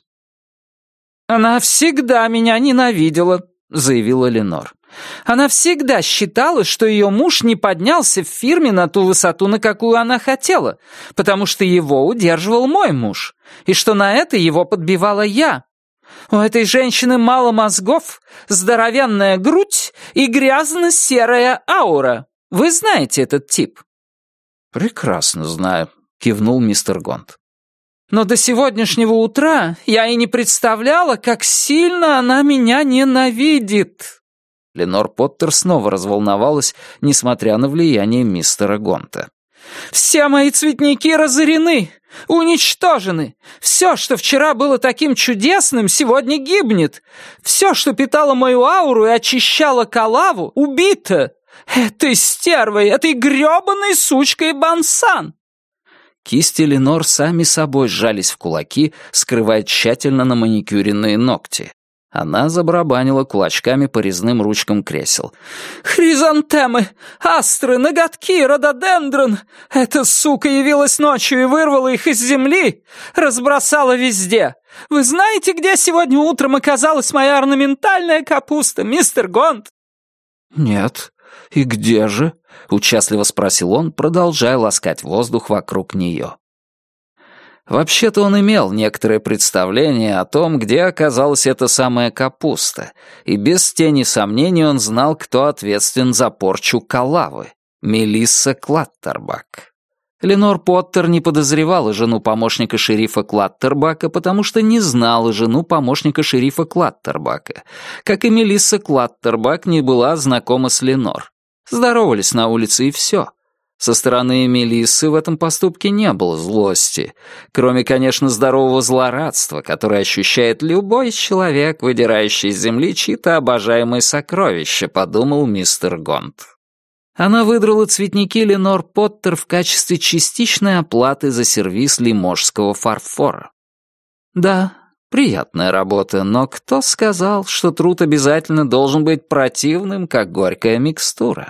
Speaker 3: «Она всегда меня ненавидела», — заявила Ленор. «Она всегда считала, что ее муж не поднялся в фирме на ту высоту, на какую она хотела, потому что его удерживал мой муж, и что на это его подбивала я. У этой женщины мало мозгов, здоровенная грудь и грязно-серая аура. Вы знаете этот тип?»
Speaker 2: «Прекрасно знаю», — кивнул мистер Гонт.
Speaker 3: «Но до сегодняшнего утра я и не представляла, как сильно она меня ненавидит».
Speaker 2: Ленор Поттер снова разволновалась, несмотря на влияние мистера Гонта.
Speaker 3: «Все мои цветники разорены, уничтожены. Все, что вчера было таким чудесным, сегодня гибнет. Все, что питало мою ауру и очищало калаву, убито. Этой стервой, этой грёбаной сучкой Бансан!»
Speaker 2: Кисти Ленор сами собой сжались в кулаки, скрывая тщательно наманикюренные ногти. Она забарабанила кулачками по резным ручкам кресел.
Speaker 3: «Хризантемы, астры, ноготки, рододендрон! Эта сука явилась ночью и вырвала их из земли, разбросала везде. Вы знаете, где сегодня утром оказалась моя орнаментальная капуста, мистер Гонт?»
Speaker 2: «Нет. И где же?» — участливо спросил он, продолжая ласкать воздух вокруг нее. Вообще-то он имел некоторое представление о том, где оказалась эта самая капуста, и без тени сомнений он знал, кто ответственен за порчу калавы — Мелисса Клаттербак. Ленор Поттер не подозревала жену помощника шерифа Клаттербака, потому что не знала жену помощника шерифа Клаттербака, как и Мелисса Клаттербак не была знакома с Ленор. Здоровались на улице и все. Со стороны Мелиссы в этом поступке не было злости, кроме, конечно, здорового злорадства, которое ощущает любой человек, выдирающий из земли чьи-то обожаемые сокровища, подумал мистер Гонт. Она выдрала цветники Ленор Поттер в качестве частичной оплаты за сервиз лиможского фарфора. Да, приятная работа, но кто сказал, что труд обязательно должен быть противным, как горькая микстура?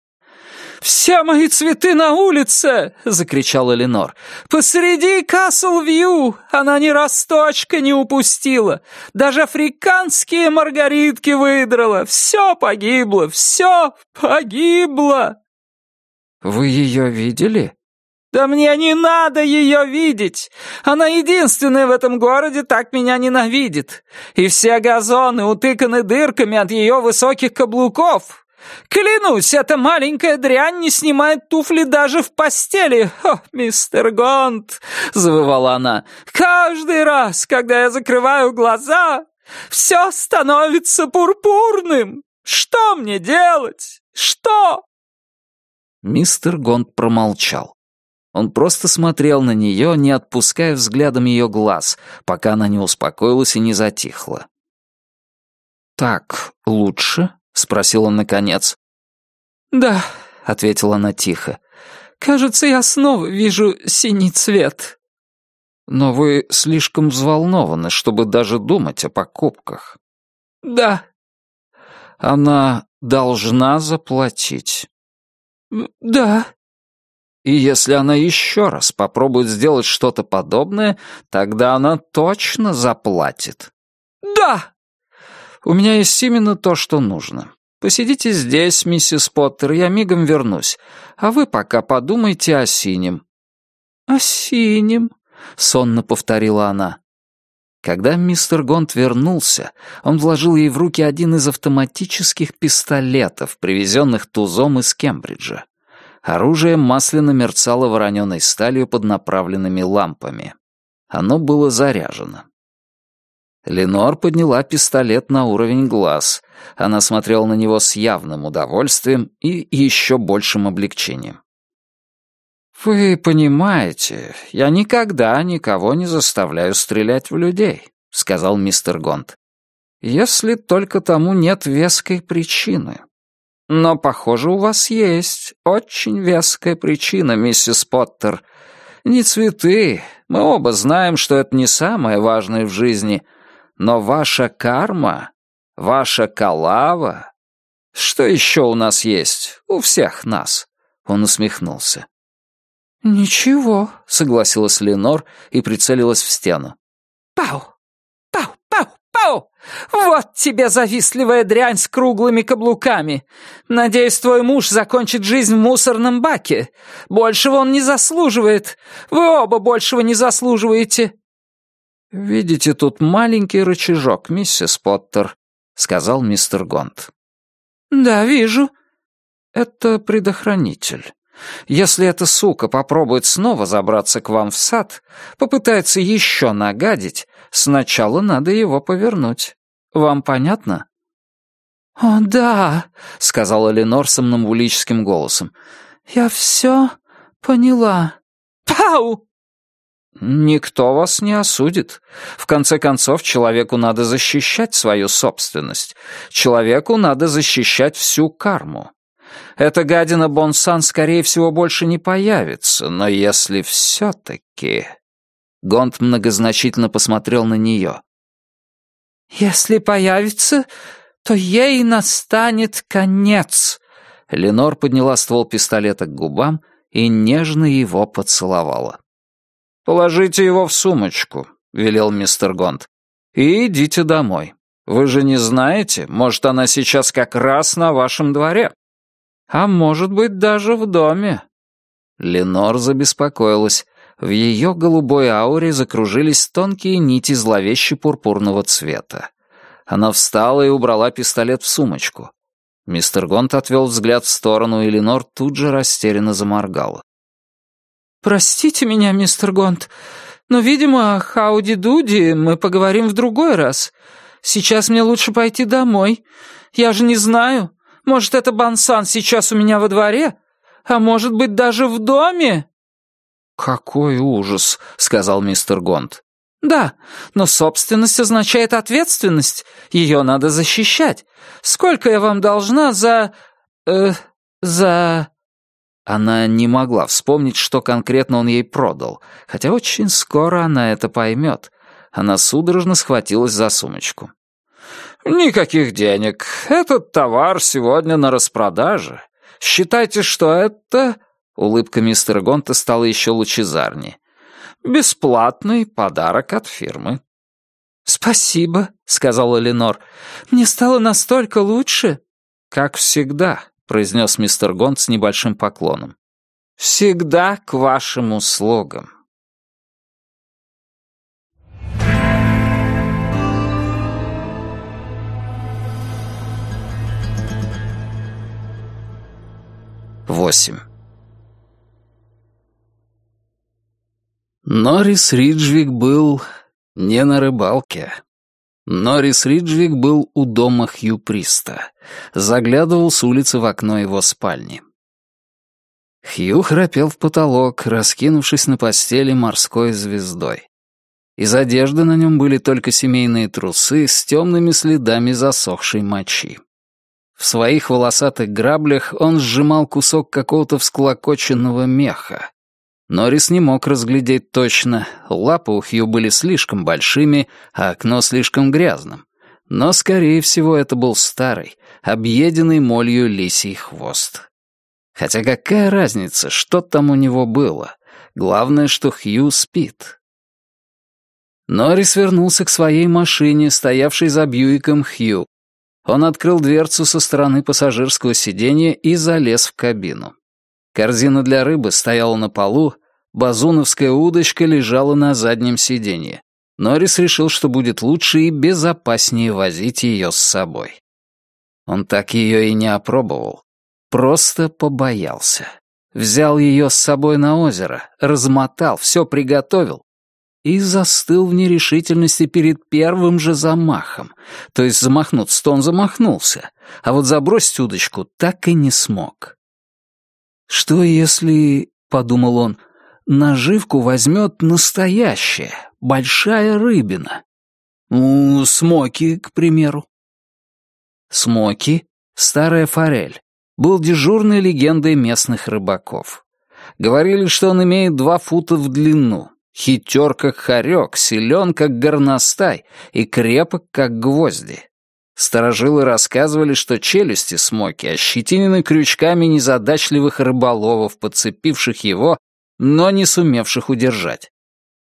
Speaker 3: «Все мои цветы на улице!» — закричала Ленор. «Посреди Касл-Вью! Она ни росточка не упустила! Даже африканские маргаритки выдрала! Все погибло! Все погибло!»
Speaker 2: «Вы ее видели?»
Speaker 3: «Да мне не надо ее видеть! Она единственная в этом городе так меня ненавидит! И все газоны утыканы дырками от ее высоких каблуков! Клянусь, эта маленькая дрянь не снимает туфли даже в постели! О, мистер Гонт!» — завывала она. «Каждый раз, когда я закрываю глаза, все становится пурпурным! Что мне делать? Что?»
Speaker 2: Мистер Гонт промолчал. Он просто смотрел на нее, не отпуская взглядом ее глаз, пока она не успокоилась и не затихла. «Так лучше?» — спросил он наконец.
Speaker 3: «Да», — ответила она тихо. «Кажется, я снова вижу синий цвет».
Speaker 2: «Но вы слишком взволнованы, чтобы даже думать о покупках».
Speaker 3: «Да».
Speaker 2: «Она должна заплатить».
Speaker 3: Да.
Speaker 2: И если она еще раз попробует сделать что-то подобное, тогда она точно заплатит.
Speaker 3: Да.
Speaker 2: У меня есть именно то, что нужно. Посидите здесь, миссис Поттер, я мигом вернусь. А вы пока подумайте о синем».
Speaker 3: «О синем», — сонно повторила она.
Speaker 2: Когда мистер Гонт вернулся, он вложил ей в руки один из автоматических пистолетов, привезенных тузом из Кембриджа. Оружие масляно мерцало вороненой сталью под направленными лампами. Оно было заряжено. Ленор подняла пистолет на уровень глаз. Она смотрела на него с явным удовольствием и еще большим облегчением. «Вы понимаете, я никогда никого не заставляю стрелять в людей», — сказал мистер Гонт. «Если только тому нет веской причины. Но, похоже, у вас есть очень веская причина, миссис Поттер. Не цветы, мы оба знаем, что это не самое важное в жизни, но ваша карма, ваша калава... Что еще у нас есть? У всех нас?» Он усмехнулся.
Speaker 3: «Ничего», —
Speaker 2: согласилась Ленор и прицелилась в стену.
Speaker 3: «Пау! Пау! Пау! Пау! Вот тебе завистливая дрянь с круглыми каблуками! Надеюсь, твой муж закончит жизнь в мусорном баке. Большего он не заслуживает. Вы оба большего не заслуживаете».
Speaker 2: «Видите тут маленький рычажок, миссис Поттер», — сказал мистер Гонт.
Speaker 3: «Да, вижу».
Speaker 2: «Это предохранитель. Если эта сука попробует снова забраться к вам в сад, попытается еще нагадить, сначала надо его повернуть. Вам понятно?»
Speaker 3: «О, да», —
Speaker 2: сказала Ленор сомнамбулическим голосом.
Speaker 3: «Я все поняла». «Пау!»
Speaker 2: «Никто вас не осудит. В конце концов, человеку надо защищать свою собственность. Человеку надо защищать всю карму. Эта гадина Бонсан, скорее всего, больше не появится, но если все-таки...» Гонт многозначительно посмотрел на нее.
Speaker 3: «Если появится, то ей настанет конец».
Speaker 2: Ленор подняла ствол пистолета к губам и нежно его поцеловала. «Положите его в сумочку», — велел мистер Гонт, — «и идите домой. Вы же не знаете, может, она сейчас как раз на вашем дворе. А может быть, даже в доме». Ленор забеспокоилась. В ее голубой ауре закружились тонкие нити зловеще пурпурного цвета. Она встала и убрала пистолет в сумочку. Мистер Гонт отвел взгляд в сторону, и Ленор тут же растерянно заморгала.
Speaker 3: «Простите меня, мистер Гонт, но, видимо, о Хауди-Дуди мы поговорим в другой раз. Сейчас мне лучше пойти домой. Я же не знаю. Может, это Бонсан сейчас у меня во дворе? А может быть, даже в доме?»
Speaker 2: «Какой ужас», — сказал мистер Гонт.
Speaker 3: «Да, но собственность означает ответственность. Ее надо защищать. Сколько я вам должна за... э... за...»
Speaker 2: Она не могла вспомнить, что конкретно он ей продал, хотя очень скоро она это поймет. Она судорожно схватилась за сумочку. «Никаких денег. Этот товар сегодня на распродаже. Считайте, что это...» Улыбка мистера Гонта стала еще лучезарнее. «Бесплатный подарок от фирмы».
Speaker 3: «Спасибо», — сказала Ленор. «Мне стало настолько лучше».
Speaker 2: «Как всегда», — произнес мистер Гонт с небольшим поклоном. «Всегда к вашим услугам». Восемь. Норрис Риджвик был не на рыбалке. Норрис Риджвик был у дома Хью Приста. Заглядывал с улицы в окно его спальни. Хью храпел в потолок, раскинувшись на постели морской звездой. Из одежды на нем были только семейные трусы с темными следами засохшей мочи. В своих волосатых граблях он сжимал кусок какого-то всклокоченного меха. Норрис не мог разглядеть точно, лапы у Хью были слишком большими, а окно слишком грязным. Но, скорее всего, это был старый, объеденный молью лисий хвост.
Speaker 1: Хотя какая разница, что там у него было? Главное, что Хью спит. Норрис вернулся к своей машине, стоявшей за Бьюиком Хью. Он открыл дверцу со стороны пассажирского сиденья и залез в кабину. Корзина для рыбы стояла на полу, базуновская удочка лежала на заднем сиденье. Норрис решил, что будет лучше и безопаснее возить ее с собой. Он так ее и не опробовал. Просто побоялся. Взял ее с собой на озеро, размотал, все приготовил и застыл в нерешительности перед первым же замахом. То есть замахнуться-то он замахнулся, а вот забросить удочку так и не смог. «Что если, — подумал он, — наживку возьмет настоящая, большая рыбина? Ну, смоки, к примеру». Смоки, старая форель, был дежурной легендой местных рыбаков. Говорили, что он имеет два фута в длину, хитер как хорек, силен как горностай и крепок как гвозди. Старожилы рассказывали, что челюсти смоки ощетинены крючками незадачливых рыболовов, подцепивших его, но не сумевших удержать.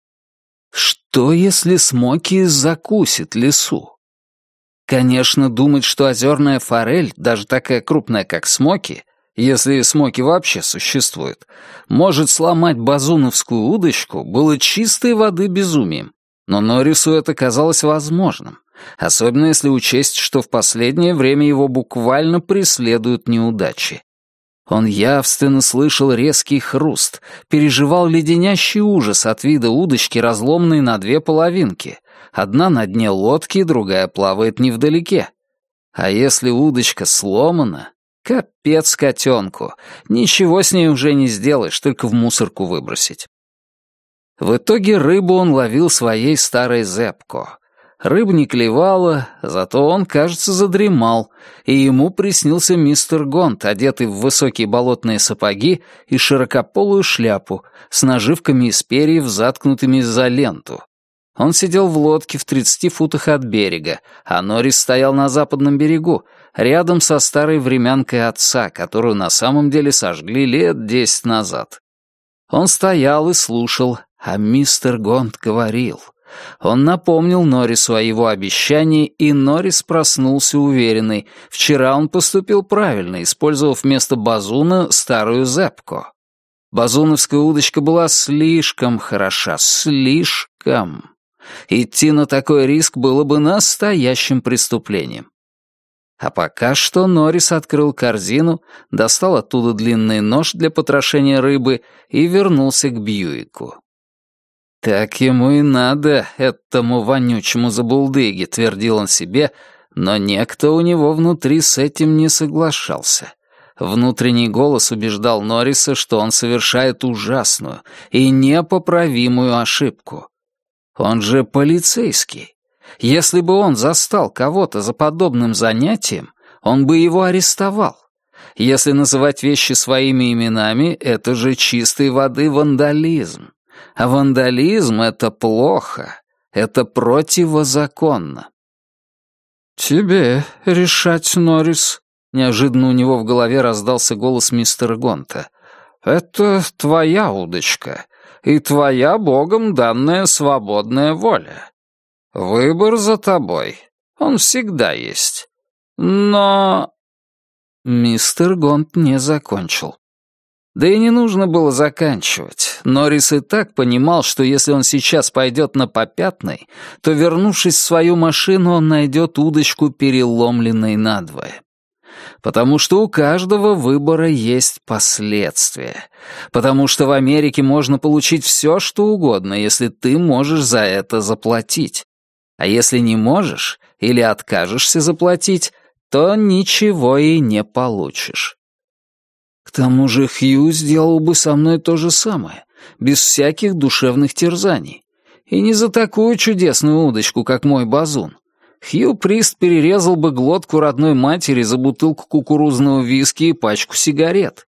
Speaker 1: Что, если смоки закусит лесу? Конечно, думать, что озерная форель, даже такая крупная, как смоки, если смоки вообще существуют, может сломать базуновскую удочку, было чистой воды безумием. Но Норрису это казалось возможным, особенно если учесть, что в последнее время его буквально преследуют неудачи. Он явственно слышал резкий хруст, переживал леденящий ужас от вида удочки, разломанной на две половинки. Одна на дне лодки, другая плавает невдалеке. А если удочка сломана, капец котенку, ничего с ней уже не сделаешь, только в мусорку выбросить. В итоге рыбу он ловил своей старой зепко. Рыба не клевала, зато он, кажется, задремал, и ему приснился мистер Гонт, одетый в высокие болотные сапоги и широкополую шляпу, с наживками из перьев, заткнутыми за ленту. Он сидел в лодке в тридцати футах от берега, а Норрис стоял на западном берегу, рядом со старой времянкой отца, которую на самом деле сожгли лет десять назад. Он стоял и слушал, а мистер Гонт говорил. Он напомнил Норрису о его обещании, и Норрис проснулся уверенный. Вчера он поступил правильно, использовав вместо базуна старую зепко. Базуновская удочка была слишком хороша, слишком. Идти на такой риск было бы настоящим преступлением. А пока что Норрис открыл корзину, достал оттуда длинный нож для потрошения рыбы и вернулся к Бьюику. «Так ему и надо, этому вонючему забулдыге», — твердил он себе, но некто у него внутри с этим не соглашался. Внутренний голос убеждал Норриса, что он совершает ужасную и непоправимую ошибку. Он же полицейский. Если бы он застал кого-то за подобным занятием, он бы его арестовал. Если называть вещи своими именами, это же чистой воды вандализм. А вандализм — это плохо, это противозаконно. «Тебе решать, Норрис», — неожиданно у него в голове раздался голос мистера Гонта. «Это твоя удочка и твоя Богом данная свободная воля. Выбор за тобой, он всегда есть. Но...» Мистер Гонт не закончил. Да и не нужно было заканчивать. Норрис и так понимал, что если он сейчас пойдет на попятный, то, вернувшись в свою машину, он найдет удочку, переломленной надвое. Потому что у каждого выбора есть последствия. Потому что в Америке можно получить все, что угодно, если ты можешь за это заплатить. А если не можешь или откажешься заплатить, то ничего и не получишь. К тому же Хью сделал бы со мной то же самое, без всяких душевных терзаний. И не за такую чудесную удочку, как мой базун. Хью Прист перерезал бы глотку родной матери за бутылку кукурузного виски и пачку сигарет.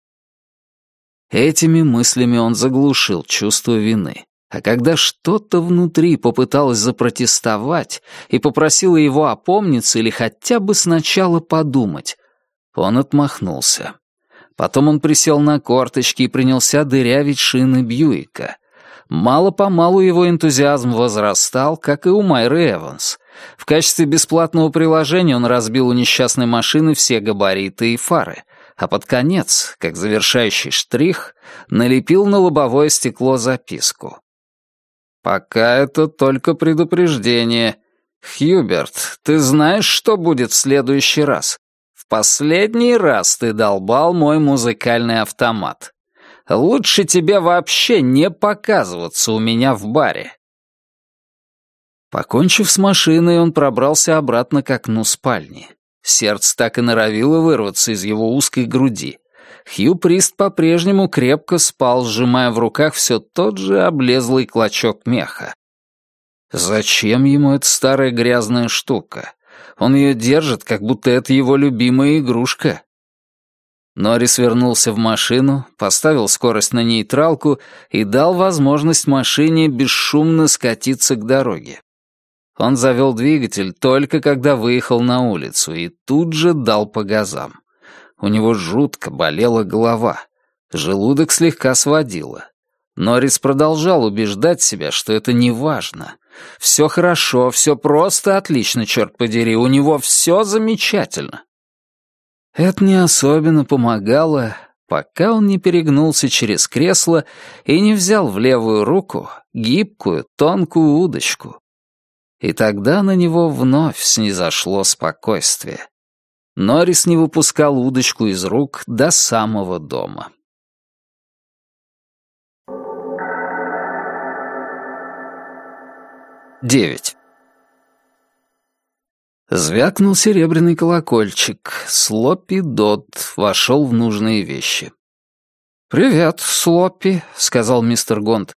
Speaker 1: Этими мыслями он заглушил чувство вины. А когда что-то внутри попыталось запротестовать и попросило его опомниться или хотя бы сначала подумать, он отмахнулся. Потом он присел на корточки и принялся дырявить шины Бьюика. Мало-помалу его энтузиазм возрастал, как и у Майры Эванс. В качестве бесплатного приложения он разбил у несчастной машины все габариты и фары, а под конец, как завершающий штрих, налепил на лобовое стекло записку. «Пока это только предупреждение. Хьюберт, ты знаешь, что будет в следующий раз? В последний раз ты долбал мой музыкальный автомат. Лучше тебе вообще не показываться у меня в баре». Покончив с машиной, он пробрался обратно к окну спальни. Сердце так и норовило вырваться из его узкой груди. Хью Прист по-прежнему крепко спал, сжимая в руках все тот же облезлый клочок меха. Зачем ему эта старая грязная штука? Он ее держит, как будто это его любимая игрушка. Норрис вернулся в машину, поставил скорость на нейтралку и дал возможность машине бесшумно скатиться к дороге. Он завел двигатель только когда выехал на улицу и тут же дал по газам. У него жутко болела голова, желудок слегка сводило. Норрис продолжал убеждать себя, что это не важно. Все хорошо, все просто отлично, черт подери, у него все замечательно. Это не особенно помогало, пока он не перегнулся через кресло и не взял в левую руку гибкую, тонкую удочку. И тогда на него вновь снизошло спокойствие. Норрис не выпускал удочку из рук до самого дома. Девять. Звякнул серебряный колокольчик. Слоппи Дод вошел в нужные вещи. «Привет, Слоппи», — сказал мистер Гонт.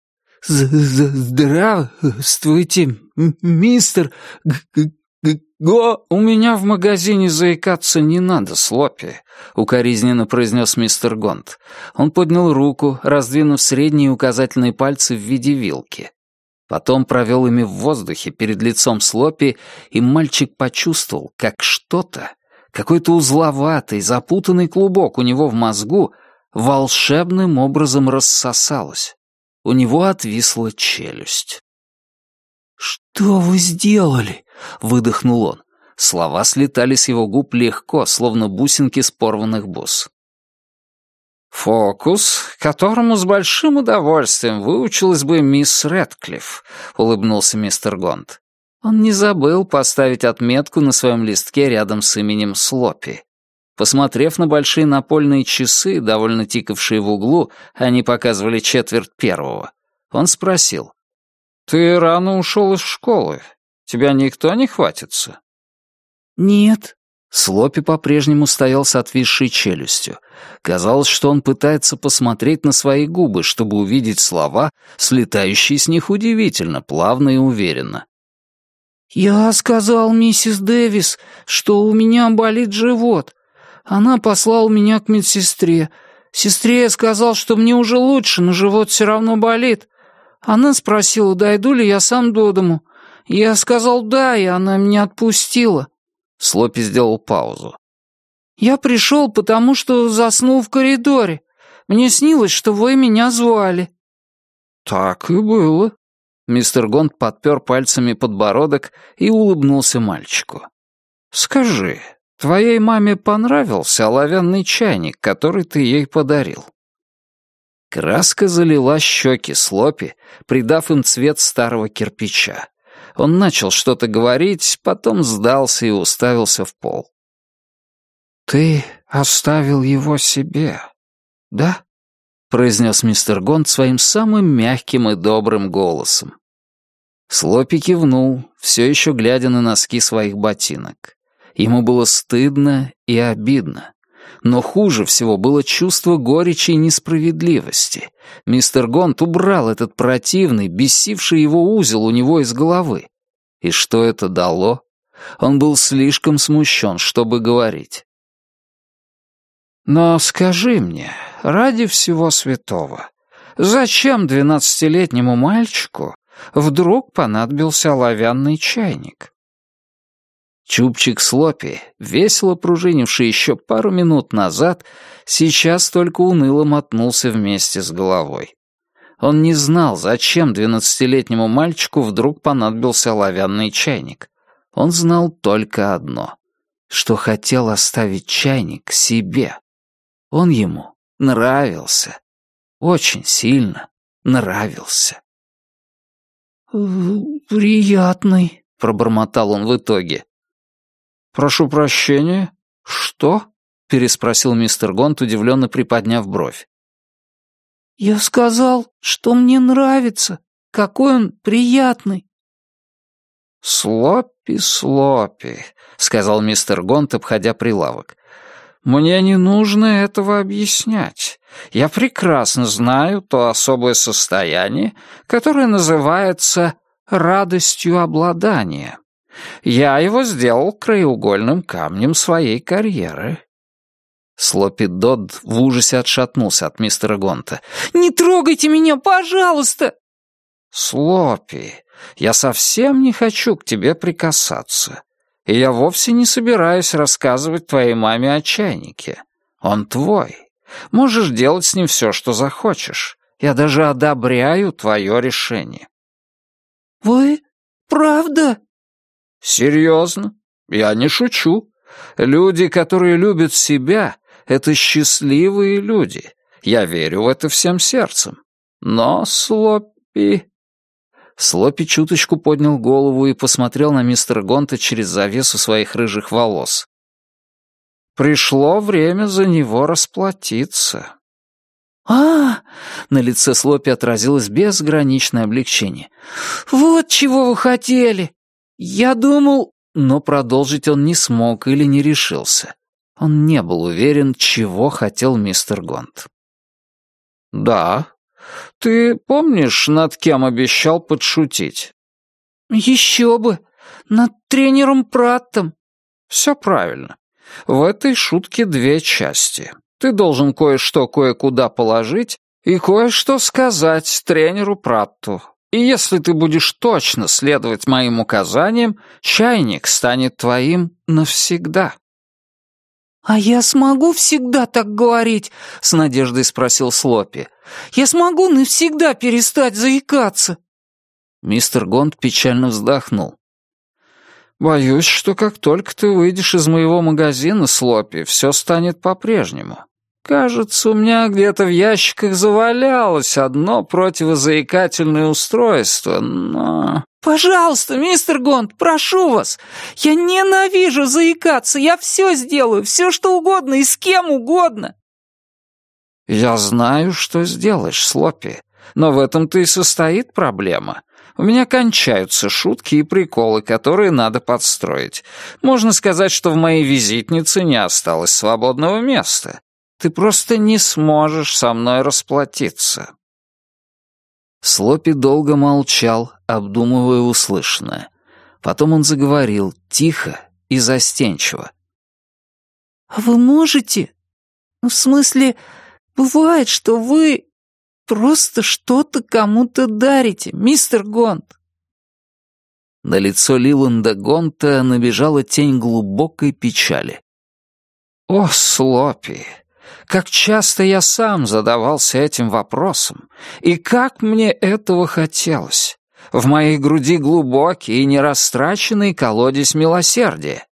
Speaker 1: «Здравствуйте, мистер Го...» «У меня в магазине заикаться не надо, Слоппи», — укоризненно произнес мистер Гонт. Он поднял руку, раздвинув средние и указательные пальцы в виде вилки. Потом провел ими в воздухе перед лицом Слоппи, и мальчик почувствовал, как что-то, какой-то узловатый, запутанный клубок у него в мозгу волшебным образом рассосалось. У него отвисла челюсть. «Что вы сделали?» — выдохнул он. Слова слетали с его губ легко, словно бусинки с порванных бус. «Фокус, которому с большим удовольствием выучилась бы мисс Рэдклифф», — улыбнулся мистер Гонт. Он не забыл поставить отметку на своем листке рядом с именем Слоппи. Посмотрев на большие напольные часы, довольно тикавшие в углу, они показывали четверть первого, он спросил: «Ты рано ушел из школы. Тебя никто не хватится?» «Нет». Слоппи по-прежнему стоял с отвисшей челюстью. Казалось, что он пытается посмотреть на свои губы, чтобы увидеть слова, слетающие с них удивительно, плавно и уверенно. «Я сказал миссис Дэвис, что у меня болит живот. Она послала меня к медсестре. Сестре я сказал, что мне уже лучше, но живот все равно болит. Она спросила, дойду ли я сам до дому. Я сказал «да», и она меня отпустила». Слоппи сделал паузу. «Я пришел, потому что заснул в коридоре. Мне снилось, что вы меня звали». «Так и было». Мистер Гонт подпер пальцами подбородок и улыбнулся мальчику. «Скажи, твоей маме понравился оловянный чайник, который ты ей подарил?» Краска залила щеки Слоппи, придав им цвет старого кирпича. Он начал что-то говорить, потом сдался и уставился в пол. «Ты оставил его себе, да?» — произнес мистер Гонт своим самым мягким и добрым голосом. Слоппи кивнул, все еще глядя на носки своих ботинок. Ему было стыдно и обидно. Но хуже всего было чувство горечи и несправедливости. Мистер Гонт убрал этот противный, бесивший его узел у него из головы. И что это дало? Он был слишком смущен, чтобы говорить. «Но скажи мне, ради всего святого, зачем двенадцатилетнему мальчику вдруг понадобился оловянный чайник?» Чубчик Слопи, весело пружинивший еще пару минут назад, сейчас только уныло мотнулся вместе с головой. Он не знал, зачем двенадцатилетнему мальчику вдруг понадобился оловянный чайник. Он знал только одно, что хотел оставить чайник себе. Он ему нравился. Очень сильно нравился.
Speaker 3: «Приятный», — пробормотал он в итоге.
Speaker 1: «Прошу прощения. Что?» — переспросил мистер Гонт, удивленно приподняв бровь.
Speaker 3: «Я сказал, что мне нравится. Какой он приятный».
Speaker 1: «Слопи, Слопи», — сказал мистер Гонт, обходя прилавок. «Мне не нужно этого объяснять. Я прекрасно знаю то особое состояние, которое называется радостью обладания. Я его сделал краеугольным камнем своей карьеры». Слопи Додд в ужасе отшатнулся от мистера Гонта.
Speaker 3: «Не трогайте меня, пожалуйста!»
Speaker 1: «Слопи, я совсем не хочу к тебе прикасаться. И я вовсе не собираюсь рассказывать твоей маме о чайнике. Он твой. Можешь делать с ним все, что захочешь. Я даже одобряю твое решение».
Speaker 3: «Вы правда?»
Speaker 1: «Серьезно? Я не шучу. Люди, которые любят себя, — это счастливые люди. Я верю в это всем сердцем. Но Слопи...» Слопи чуточку поднял голову и посмотрел на мистера Гонта через завесу своих рыжих волос. «Пришло время за него расплатиться».
Speaker 3: «А!» —
Speaker 1: на лице Слопи отразилось безграничное облегчение.
Speaker 3: «Вот чего вы хотели! Я думал...»
Speaker 1: Но продолжить он не смог или не решился. Он не был уверен, чего хотел мистер Гонт. «Да. Ты помнишь, над кем обещал подшутить?»
Speaker 3: «Еще бы! Над тренером Праттом!»
Speaker 1: «Все правильно. В этой шутке две части. Ты должен кое-что кое-куда положить и кое-что сказать тренеру Пратту. И если ты будешь точно следовать моим указаниям, чайник станет твоим навсегда».
Speaker 3: «А я смогу всегда так говорить?» — с надеждой спросил Слопи. «Я смогу навсегда перестать заикаться?»
Speaker 1: Мистер Гонт печально вздохнул. «Боюсь, что как только ты выйдешь из моего магазина, Слопи, все станет по-прежнему. Кажется, у меня где-то в ящиках завалялось одно противозаикательное устройство, но...»
Speaker 3: «Пожалуйста, мистер Гонт, прошу вас! Я ненавижу заикаться! Я все сделаю, все что угодно и с кем угодно!»
Speaker 1: «Я знаю, что сделаешь, Слопи, но в этом-то и состоит проблема. У меня кончаются шутки и приколы, которые надо подстроить. Можно сказать, что в моей визитнице не осталось свободного места. Ты просто не сможешь со мной расплатиться». Слопи долго молчал, обдумывая услышанное. Потом он заговорил тихо и застенчиво.
Speaker 3: «А вы можете? В смысле, бывает, что вы просто что-то кому-то дарите, мистер Гонт?»
Speaker 1: На лицо Лиланда Гонта набежала тень глубокой печали. «О, Слопи! Как часто я сам задавался этим вопросом, и как мне этого хотелось. В моей груди глубокий и нерастраченный колодец милосердия.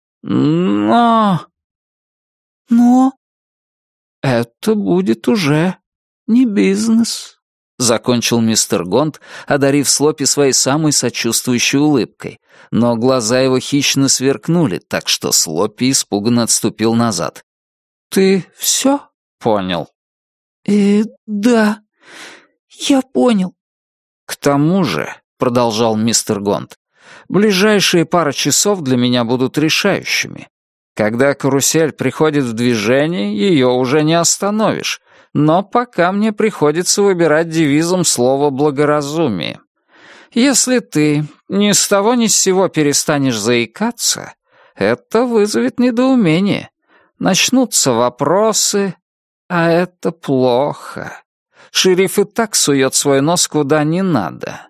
Speaker 1: Но...
Speaker 3: Но...
Speaker 1: это будет уже не бизнес», — закончил мистер Гонт, одарив Слопи своей самой сочувствующей улыбкой, но глаза его хищно сверкнули, так что Слопи испуганно отступил назад. «Ты все понял?»
Speaker 3: «Э, да, я понял».
Speaker 1: «К тому же», — продолжал мистер Гонт, «ближайшие пара часов для меня будут решающими. Когда карусель приходит в движение, ее уже не остановишь, но пока мне приходится выбирать девизом слово «благоразумие». Если ты ни с того ни с сего перестанешь заикаться, это вызовет недоумение. Начнутся вопросы, а это плохо. Шериф и так сует свой нос куда не надо.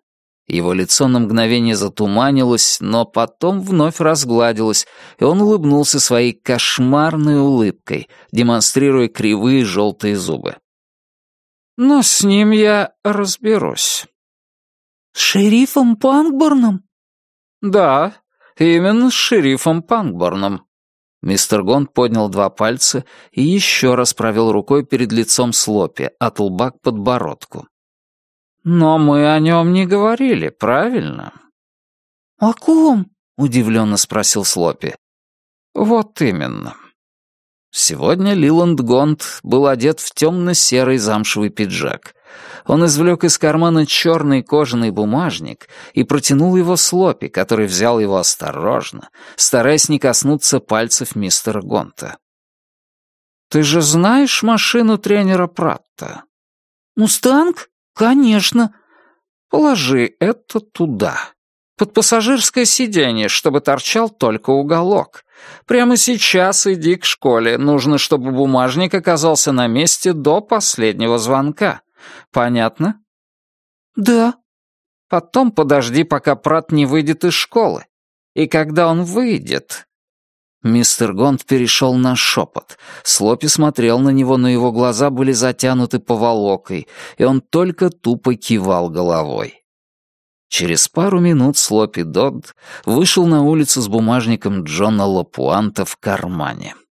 Speaker 1: Его лицо на мгновение затуманилось, но потом вновь разгладилось, и он улыбнулся своей кошмарной улыбкой, демонстрируя кривые желтые зубы. «Но с ним я разберусь».
Speaker 3: «С шерифом Пангборном?»
Speaker 1: «Да, именно с шерифом Пангборном». Мистер Гонт поднял два пальца и еще раз провел рукой перед лицом Слопи, от лба к подбородку. «Но мы о нем не говорили, правильно?»
Speaker 3: «О ком?»
Speaker 1: — удивленно спросил Слопи. «Вот именно». Сегодня Лиланд Гонт был одет в темно-серый замшевый пиджак. Он извлек из кармана черный кожаный бумажник и протянул его Слопи, который взял его осторожно, стараясь не коснуться пальцев мистера Гонта. «Ты же знаешь машину тренера Пратта?»
Speaker 3: «Мустанг? Конечно».
Speaker 1: «Положи это туда, под пассажирское сиденье, чтобы торчал только уголок. Прямо сейчас иди к школе. Нужно, чтобы бумажник оказался на месте до последнего звонка. Понятно?»
Speaker 3: «Да».
Speaker 1: «Потом подожди, пока Пратт не выйдет из школы. И когда он выйдет...» Мистер Гонт перешел на шепот. Слопи смотрел на него, но его глаза были затянуты поволокой, и он только тупо кивал головой. Через пару минут Слопи Додд вышел на улицу с бумажником Джона Лапуанта в кармане.